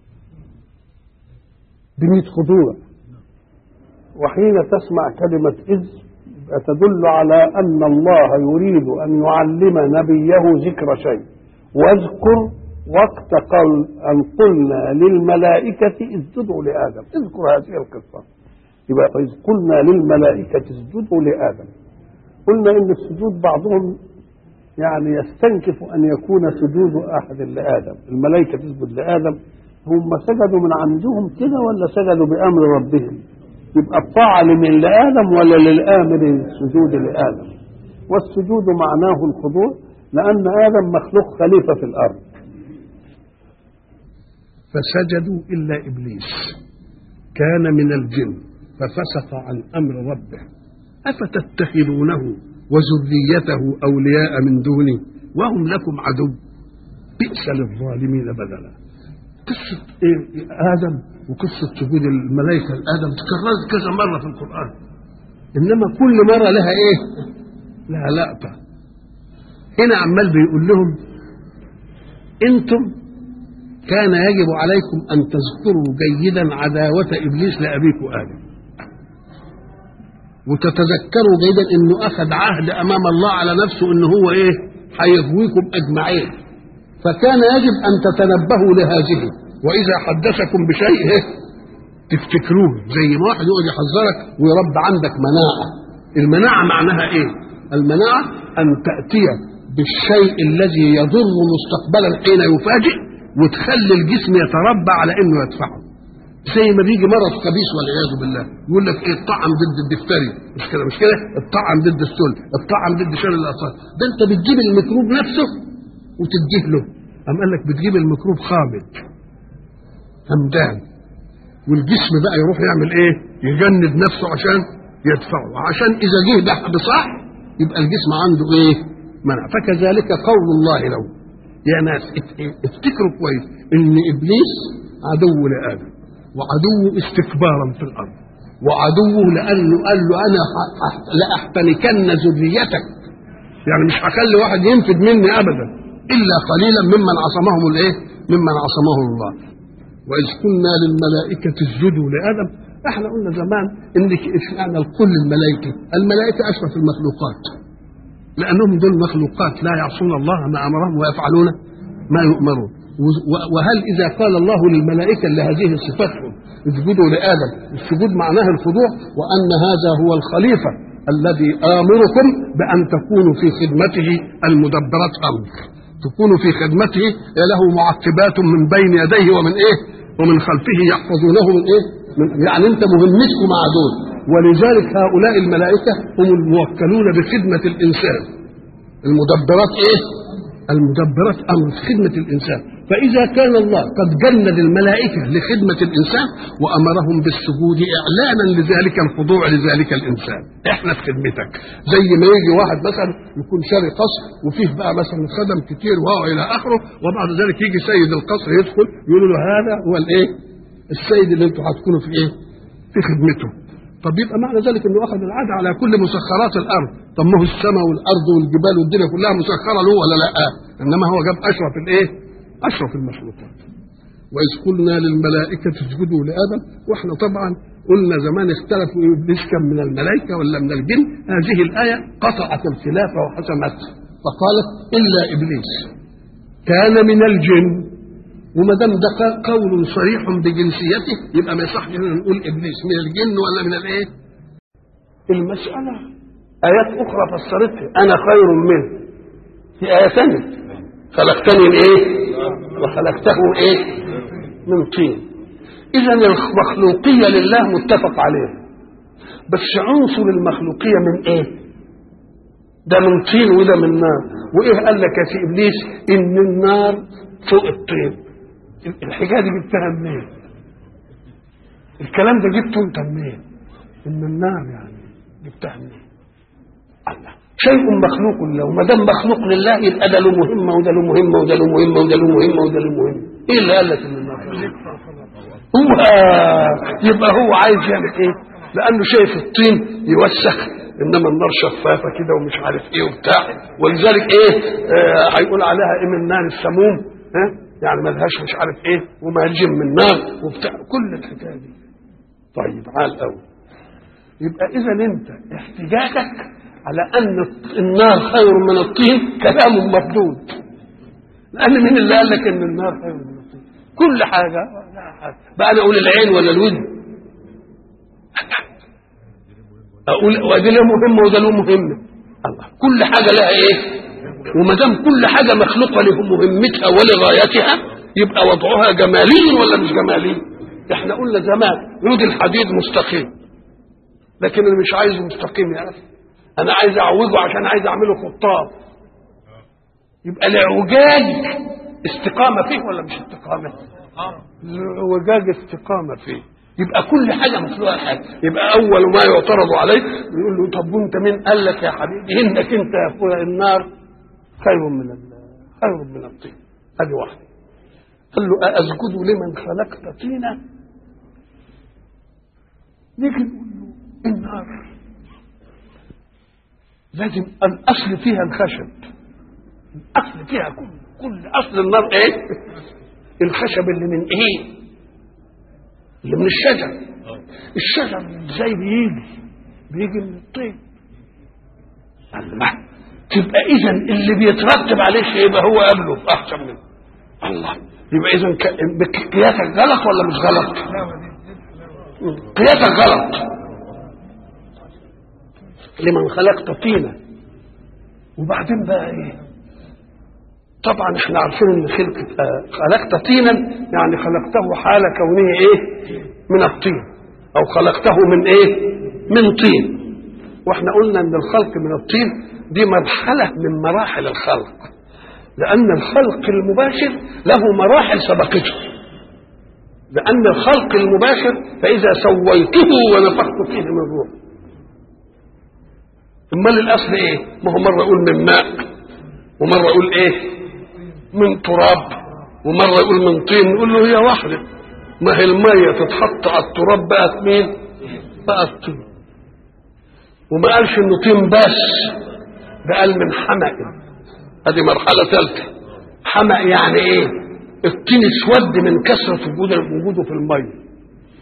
بنية خضوع. وحين تسمع كلمة إذ تدل على أن الله يريد أن يعلم نبيه ذكر شيء. واذكر وقت قل أن قلنا للملائكة اسجدوا لآدم، اذكر هذه القصة. يبقى إذ قلنا للملائكة اسجدوا لآدم، قلنا إن السجود بعضهم يعني يستنكف أن يكون سجود أحد لآدم. الملائكة تسجد لآدم، هم سجدوا من عندهم كده ولا سجدوا بأمر ربهم؟ يبقى الطاعة لمن لآدم ولا للآمر السجود لآدم؟ والسجود معناه الخضوع، لأن آدم مخلوق خليفة في الأرض. فسجدوا إلا إبليس كان من الجن ففسق عن أمر ربه أفتتخذونه وذريته أولياء من دوني وهم لكم عدو بئس للظالمين بدلا. قصة آدم وقصة سجود الملائكة لآدم تكررت كذا مرة في القرآن، إنما كل مرة لها إيه؟ لها لقطة. هنا عمال بيقول لهم أنتم كان يجب عليكم أن تذكروا جيدا عداوة إبليس لأبيكم آدم، وتتذكروا جيدا إنه أخذ عهد أمام الله على نفسه إنه هو إيه؟ هيغويكم أجمعين. فكان يجب أن تتنبهوا لهذه، وإذا حدثكم بشيء تفتكروه، زي ما واحد يقعد يحذرك ويرد عندك مناعة. المناعة معناها إيه؟ المناعة أن تأتي بالشيء الذي يضر مستقبلا حين يفاجئ وتخلي الجسم يتربى على إنه يدفعه. زي ما بيجي مرض خبيث والعياذ بالله يقول لك إيه؟ الطعن ضد الدفتري، مش كده مش كده؟ الطعن ضد السل، الطعن ضد شلل الأطفال. ده أنت بتجيب الميكروب نفسه وتديه له. أم قال لك بتجيب الميكروب خامد همدان، والجسم بقى يروح يعمل ايه؟ يجند نفسه عشان يدفعه، وعشان اذا جه ده بصح يبقى الجسم عنده ايه؟ منع. فكذلك قول الله له يا ناس افتكروا كويس ان ابليس عدو لآدم، وعدوه استكبارا في الارض، وعدوه لانه قال له انا لاحتنكن ذريتك، يعني مش هخلي واحد ينفد مني ابدا الا قليلا ممن عصمهم الايه؟ ممن عصمهم الله. وإذ قلنا للملائكة اسجدوا لآدم، احنا قلنا زمان ان اشمعنى كل الملائكة؟ الملائكة اشرف المخلوقات، لأنهم دول مخلوقات لا يعصون الله ما أمرهم ويفعلون ما يؤمرون. وهل إذا قال الله للملائكة لهذه صفاتهم اسجدوا لآدم، السجود معناه الخضوع، وأن هذا هو الخليفة الذي آمركم بأن تكونوا في خدمته المدبرات أمر، تكونوا في خدمته له معقبات من بين يديه ومن إيه ومن خلفه يحفظونه من إيه من يعني أنت مهمتكم مع دول. ولذلك هؤلاء الملائكة هم الموكلون بخدمة الإنسان، المدبرات إيه المدبرات أمر في خدمة الإنسان. فإذا كان الله قد جند الملائكة لخدمة الإنسان وأمرهم بالسجود إعلانا لذلك الخضوع لذلك الإنسان، إحنا في خدمتك. زي ما يجي واحد مثلا يكون شاري قصر وفيه بقى مثلا خدم كتير وهو إلى آخره، وبعد ذلك يجي سيد القصر يدخل يقول له هذا هو الإيه السيد اللي أنتم هتكونوا في إيه في خدمته. طب يبقى معنى ذلك انه اخذ العهد على كل مسخرات الارض. طب ما هو السماء والارض والجبال والدنيا كلها مسخره له ولا لا؟ انما هو جاب اشرف الايه اشرف المخلوقات. واذ قلنا للملائكه اسجدوا لادم، واحنا طبعا قلنا زمان اختلفوا ابليس كم من الملائكه ولا من الجن. هذه الايه قطعت الخلاف وحسمت فقالت الا ابليس كان من الجن. وما دام ده قول صريح بجنسيته يبقى ما يصحش ان نقول ابليس من الجن ولا من الايه. المساله ايات اخرى فسرتها انا خير منه في ايه ثانيه خلقتني من ايه وخلقته ايه من طين. اذا المخلوقيه لله متفق عليها، بس عنصر المخلوقيه من ايه؟ ده من طين وده من نار. وايه قال لك يا سي ابليس ان النار فوق الطين؟ الحكايه دي جبتها منين؟ الكلام ده جبته انت منين؟ ان النار يعني جبتها منين؟ الله شيء مخلوق لله، وما دام مخلوق لله يبقى ده له مهمه وده له مهمه وده له مهمه وده له مهمه وده له مهمه. ايه اللي قال لك ان النار هو يبقى هو عايز يعمل ايه؟ لانه شايف الطين يوسخ، انما النار شفافه كده ومش عارف ايه وبتاع، ولذلك ايه آه هيقول عليها ايه من نار السموم، ها يعني ملهاش مش عارف ايه ومهجم من نار وبتاع كل الحكايه دي. طيب عال قوي. يبقى اذا انت احتجاجك على ان النار خير من الطين كلام مردود، لان مين اللي قال لك ان النار خير من الطين؟ كل حاجه بقى انا اقول العين ولا الودن؟ اقول وده له مهمه وده له مهمه. الله كل حاجه لها ايه؟ وما دام كل حاجه مخلوقه لمهمتها ولغايتها يبقى وضعها جمالي ولا مش جمالي؟ احنا قلنا زمان عود الحديد مستقيم، لكن انا مش عايزه مستقيم يا اخي، انا عايز اعوجه عشان عايز اعمله خطاب. يبقى الاعوجاج استقامه فيه ولا مش استقامه؟ الاعوجاج استقامه فيه. يبقى كل حاجه مخلوقه حاجه. يبقى اول ما يعترض عليه يقول له طب وانت مين قال لك يا حبيبي انك انت يا اخويا النار خير من خير من الطين؟ هذه واحده. قال له أأسجد لمن خلقت طينا؟ نيجي نقول له النار لازم الاصل فيها الخشب، الاصل فيها كل كل اصل النار ايه؟ الخشب اللي من ايه؟ اللي من الشجر. الشجر ازاي بيجي؟ بيجي من الطين. الله تبقى اذا اللي بيترتب عليه شيء يبقى هو قبله احسن منه. الله يبقى اذا قياسك غلط ولا مش غلط؟ قياسك غلط. لمن خلقت طينا. وبعدين بقى ايه؟ طبعا احنا عارفين ان خلقت خلقت طينا يعني خلقته حال كونه ايه؟ من الطين، او خلقته من ايه؟ من طين. واحنا قلنا ان الخلق من الطين دي مرحله من مراحل الخلق، لان الخلق المباشر له مراحل سبقته. لان الخلق المباشر فاذا سويته ونفخت فيه من روح. امال الاصل ايه؟ ما هو مره يقول من ماء، ومره يقول ايه؟ من تراب، ومره يقول من طين. نقول له هي واحده، ما هي الميه تتحط على التراب بقت مين؟ بقت طين. وما قالش انه طين بس، ده قال من حمأ. هذه مرحله ثالثه. حمأ يعني ايه؟ الطين اسود من كثره وجوده في الميه.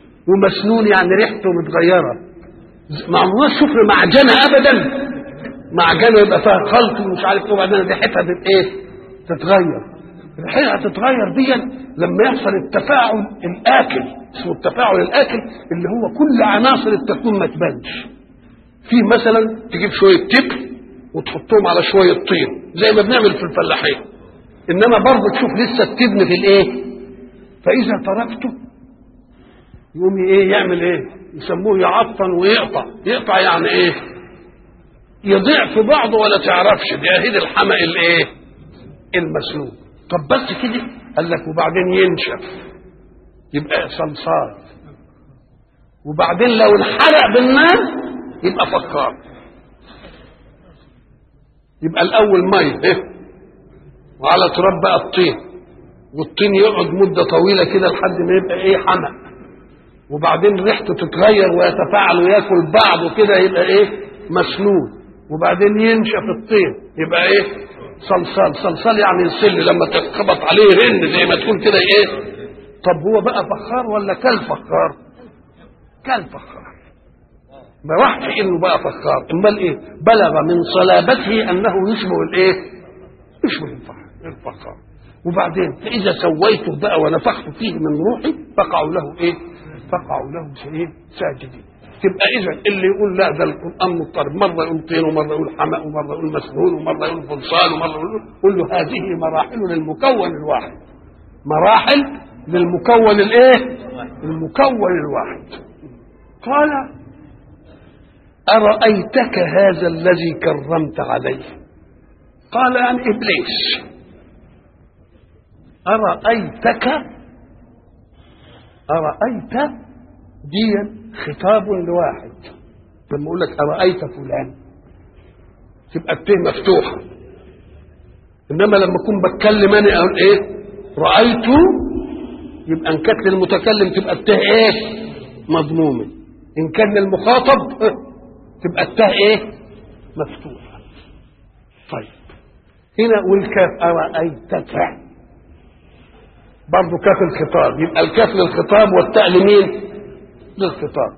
ومسنون يعني ريحته متغيره. معمول شوف معجنه ابدا، معجنه يبقى فيها خلط ومش عارف ايه، وبعدين ريحتها ايه؟ تتغير. ريحتها تتغير دي لما يحصل التفاعل الاكل، اسمه التفاعل الاكل، اللي هو كل عناصر التكوين ما تبانش. في مثلا تجيب شويه تبن وتحطهم على شويه طين زي ما بنعمل في الفلاحين، انما برضه تشوف لسه التبن في الايه؟ فاذا تركته يقوم ايه؟ يعمل ايه؟ يسموه يعطن ويقطع. يقطع يعني ايه؟ يضيع في بعضه ولا تعرفش. دي اهي الحمأ الايه؟ المسلوق. طب بس كده؟ قال لك وبعدين ينشف يبقى صلصال، وبعدين لو انحرق بالنار يبقى فخار. يبقى الاول ميه ايه؟ وعلى تراب بقى الطين، والطين يقعد مده طويله كده لحد ما يبقى ايه؟ حمأ، وبعدين ريحته تتغير ويتفاعل وياكل بعض وكده يبقى ايه؟ مسنون، وبعدين ينشف الطين يبقى ايه؟ صلصال. صلصال يعني يصل لما تتخبط عليه رن زي ما تقول كده ايه؟ طب هو بقى فخار ولا كالفخار؟ كالفخار. ما راحش انه بقى فخار، امال ايه؟ بلغ من صلابته انه يشبه الايه؟ يشبه الفخار. وبعدين فاذا سويته بقى ونفخت فيه من روحي فقعوا له ايه؟ فقعوا له ايه؟ ساجدين. تبقى اذا اللي يقول لا ده القران مضطرب، مره يقول طين ومره يقول حمأ ومره يقول مسنون ومره يقول فلصال ومره يقول، قل له هذه مراحل للمكون الواحد. مراحل للمكون الايه؟ المكون الواحد. قال أرأيتك هذا الذي كرمت عليه؟ قال عن إبليس. أرأيتك، أرأيت دي خطاب لواحد. لما أقول لك أرأيت فلان تبقى الته مفتوحة، إنما لما أكون بتكلم أنا أقول إيه؟ رأيت، يبقى إن كانت للمتكلم تبقى الته إيه؟ مضمومة. إن كان للمخاطب تبقى الته إيه؟ مفتوحة. طيب هنا والكاف أرأيتك برضه كاف الخطاب، يبقى الكاف للخطاب والتاء لمين؟ للخطاب.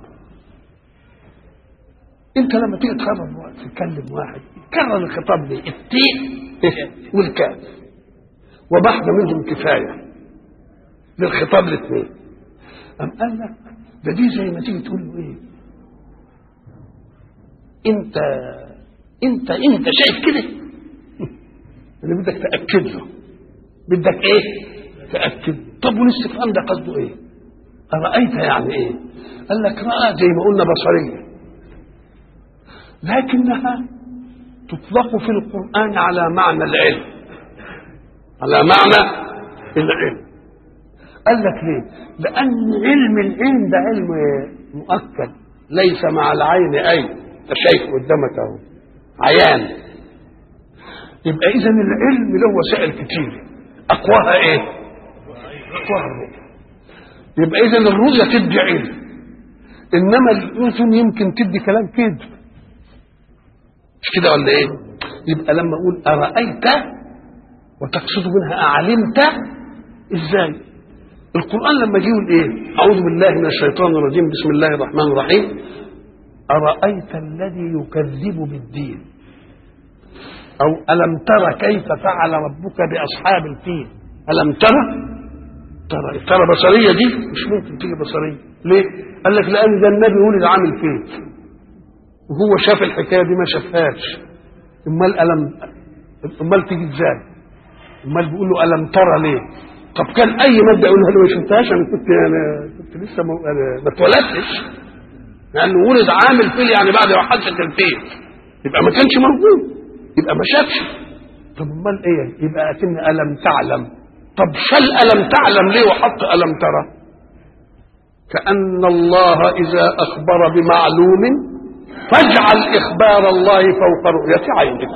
انت لما تيجي تخرج تكلم واحد كرر الخطاب ليه؟ التاء والكاف، وبحث منهم كفايه للخطاب الاثنين. أم قال لك ده دي زي ما تيجي تقول له ايه؟ انت انت انت شايف كده؟ اللي بدك تاكد له، بدك ايه؟ تاكد. طب والاستفهام ده قصده ايه؟ أرأيت يعني ايه؟ قال لك رأى زي ما قلنا بصرية، لكنها تطلق في القرآن على معنى العلم، على معنى العلم. قال لك ليه؟ لأن علم العلم ده علم مؤكد ليس مع العين أي، أنت شايف قدامك أهو عيان. يبقى إذا العلم له وسائل كتير، أقواها إيه؟ أقواها الرؤية. يبقى إذا الرؤية تدي علم، إنما الأذن يمكن تدي كلام كذب، مش كده ولا إيه؟ يبقى لما أقول أرأيت وتقصد منها أعلمت، إزاي؟ القرآن لما يقول إيه؟ أعوذ بالله من الشيطان الرجيم، بسم الله الرحمن الرحيم. أرأيت الذي يكذب بالدين، أو ألم ترى كيف فعل ربك بأصحاب الفيل؟ ألم ترى؟ ترى ترى بصرية دي مش ممكن تيجي بصرية. ليه؟ قال لك لأن ده النبي ولد عامل فيل وهو شاف الحكاية دي ما شافهاش، امال ألم امال تيجي ازاي؟ امال بيقول له ألم ترى ليه؟ طب كان أي مادة يقولها له ما شفتهاش، أنا كنت أنا كنت لسه ما ما اتولدتش، لأنه ولد عامل فيل يعني بعد ما حدث الفيل، يبقى ما كانش موجود، يبقى ما شافش. طب امال ايه؟ يبقى أكن ألم تعلم. طب شل ألم تعلم ليه وحط ألم ترى؟ كأن الله إذا أخبر بمعلوم فاجعل إخبار الله فوق رؤية عينك.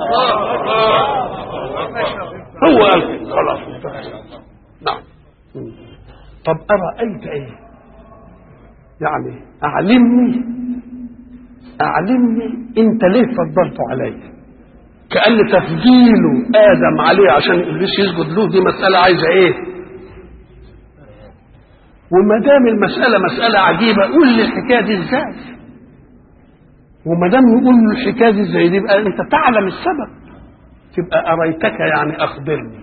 هو قال خلاص. نعم. طب أرأيت إيه؟ يعني أعلمني أعلمني أنت ليه فضلت علي؟ كأن تفضيل آدم عليه عشان إبليس يسجد له دي مسألة عايزة إيه؟ وما دام المسألة مسألة عجيبة، قول لي الحكاية دي إزاي؟ وما دام يقول له الحكايه دي زي دي يبقى انت تعلم السبب، تبقى اريتك يعني اخبرني.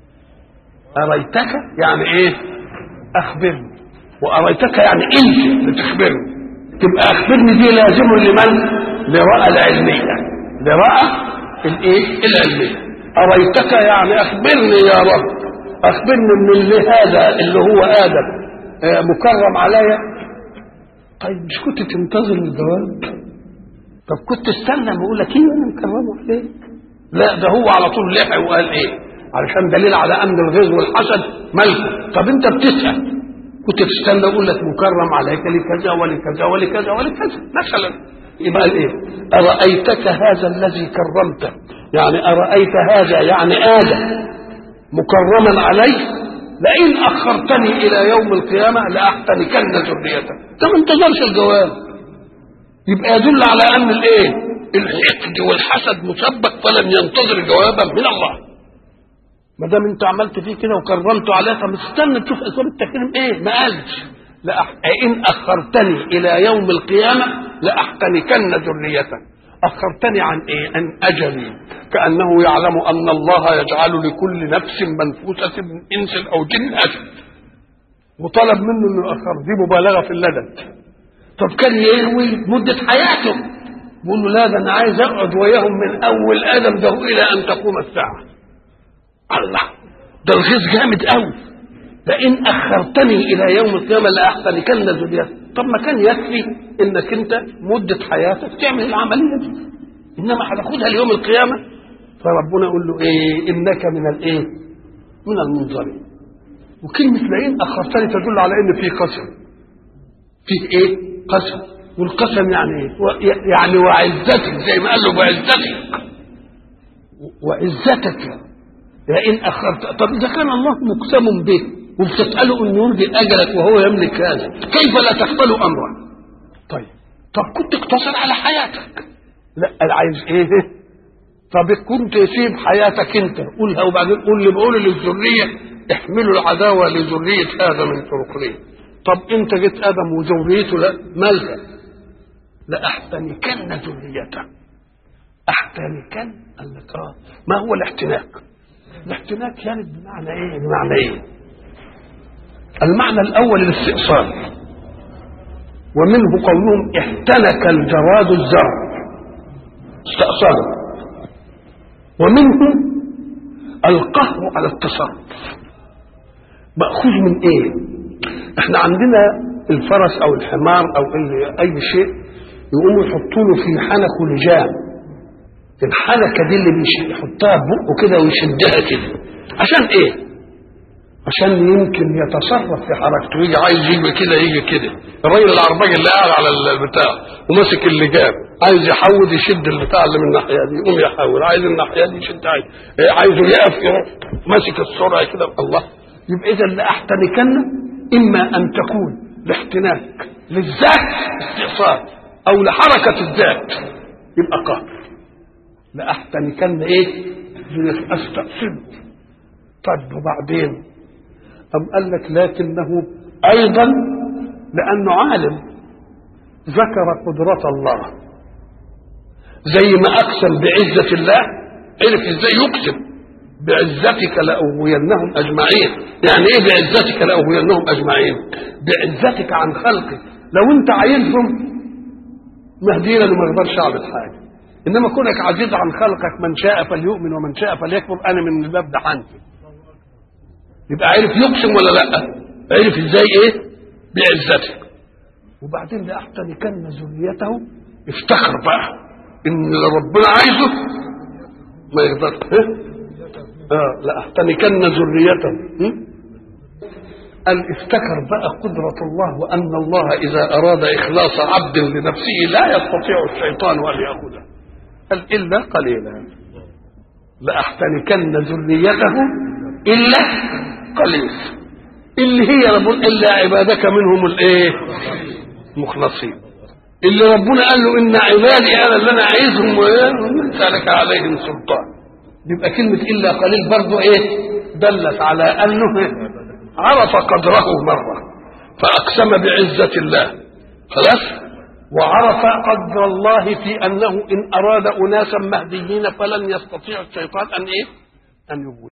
اريتك يعني ايه؟ اخبرني. واريتك يعني انت بتخبرني، تبقى اخبرني دي لازم لمن؟ لرأى العلميه، لرأى الايه؟ العلميه. اريتك يعني اخبرني يا رب، اخبرني من اللي هذا اللي هو ادم آه مكرم عليا. طيب مش كنت تنتظر الجواب؟ طب كنت استنى ما اقول لك ايه انا مكرمه عليك؟ لا ده هو على طول لحق وقال ايه؟ علشان دليل على ان الغيظ والحسد ملكه. طب انت بتسال كنت تستنى اقول لك مكرم عليك لكذا ولكذا ولكذا ولكذا مثلا. يبقى قال ايه؟ ارايتك هذا الذي كرمته، يعني ارايت هذا يعني ادم مكرما عليه، لئن اخرتني الى يوم القيامه لاحتنكن ذريته. ده ما انتظرش الجواب، يبقى يدل على ان الايه؟ الحقد والحسد مسبق، فلم ينتظر جوابا من الله. ما دام انت عملت فيه كده وكرمته عليه، طب استنى تشوف اسباب التكريم ايه؟ ما قالش لئن اخرتني الى يوم القيامه لاحتنكن ذريته. اخرتني عن ايه؟ عن اجلي، كانه يعلم ان الله يجعل لكل نفس منفوسه من انس او جن اجل، وطلب منه انه يؤخر. دي مبالغه في اللدد. طب كان يروي مده حياته، بيقول له لا ده انا عايز اقعد وياهم من اول ادم ده الى ان تقوم الساعه. الله، ده الغيظ جامد قوي. لئن اخرتني الى يوم القيامه لاحتنكن ذريته. طب ما كان يكفي انك انت مده حياتك تعمل العمليه دي، انما هتاخدها ليوم القيامه. فربنا يقول له ايه؟ انك من الايه؟ من المنظرين. وكلمه لئن اخرتني تدل على ان في قسم، فيه ايه؟ قسم. والقسم يعني ايه؟ يعني وعزتك، زي ما قال له وعزتك وعزتك لئن اخرت. طب اذا كان الله مقسم به وبتساله انه يرجي اجلك وهو يملك هذا، كيف لا تقبل امره؟ طيب طب كنت اقتصر على حياتك. لا عايز ايه؟ طب كنت تسيب حياتك انت قولها، وبعدين قول لي بقول للذريه احملوا العداوه لذريه هذا من فرقين. طب انت جيت ادم وذريته لا مالها؟ لاحتنكن ذريته. احتنكن قال لك اه. ما هو الاحتناك؟ الاحتناك يعني بمعنى ايه؟ بمعنى ايه؟ المعنى الاول الاستئصال، ومنه قولهم احتنك الجراد الزرع، استأصاله. ومنه القهر على التصرف، مأخوذ من ايه؟ احنا عندنا الفرس او الحمار او اي شيء يقوموا يحطوا له في حنكه لجام. الحنكه دي اللي بيحطها ببقه كده ويشدها كده عشان ايه؟ عشان يمكن يتصرف في حركته، يجي عايز يجي كده يجي كده. الراجل العرباج اللي قاعد على البتاع وماسك اللجام عايز يحود يشد البتاع اللي من الناحيه دي يقوم يحاول، عايز الناحيه دي يشد، عايز عايزه يقف يروح ماسك السرعه كده. الله، يبقى اذا لاحتنكن اما ان تكون لاحتناك للذات استئصال او لحركه الذات يبقى قهر. لاحتنكن ايه؟ استأصله. طيب وبعدين أم قال لك لكنه أيضا لأنه عالم ذكر قدرة الله، زي ما أقسم بعزة الله عرف إزاي يقسم بعزتك لأغوينهم أجمعين. يعني إيه بعزتك لأغوينهم أجمعين؟ بعزتك عن خلقك. لو أنت عايزهم مهدينا وما يقدرش أعمل حاجة، إنما كونك عزيز عن خلقك من شاء فليؤمن ومن شاء فليكفر، أنا من الباب ده حنفي. يبقى عرف يقسم ولا لا؟ عرف ازاي ايه؟ بعزتك. وبعدين لاحتنكن ذريته، افتخر بقى ان اللي ربنا عايزه ما يقدرش. اه لاحتنكن ذريته. قال افتكر بقى قدرة الله وان الله اذا اراد اخلاص عبد لنفسه لا يستطيع الشيطان ان ياخذه. قال الا قليلا. لاحتنكن ذريته الا قليل، اللي هي ربنا الا عبادك منهم الايه؟ مخلصين. اللي ربنا قال له ان عبادي انا اللي انا عايزهم وليس لك عليهم سلطان. يبقى كلمه الا قليل برضه ايه؟ دلت على انه عرف قدره مره فاقسم بعزه الله، خلاص وعرف قدر الله في أنه إن أراد أناسا مهديين فلن يستطيع الشيطان أن إيه؟ أن يغوي.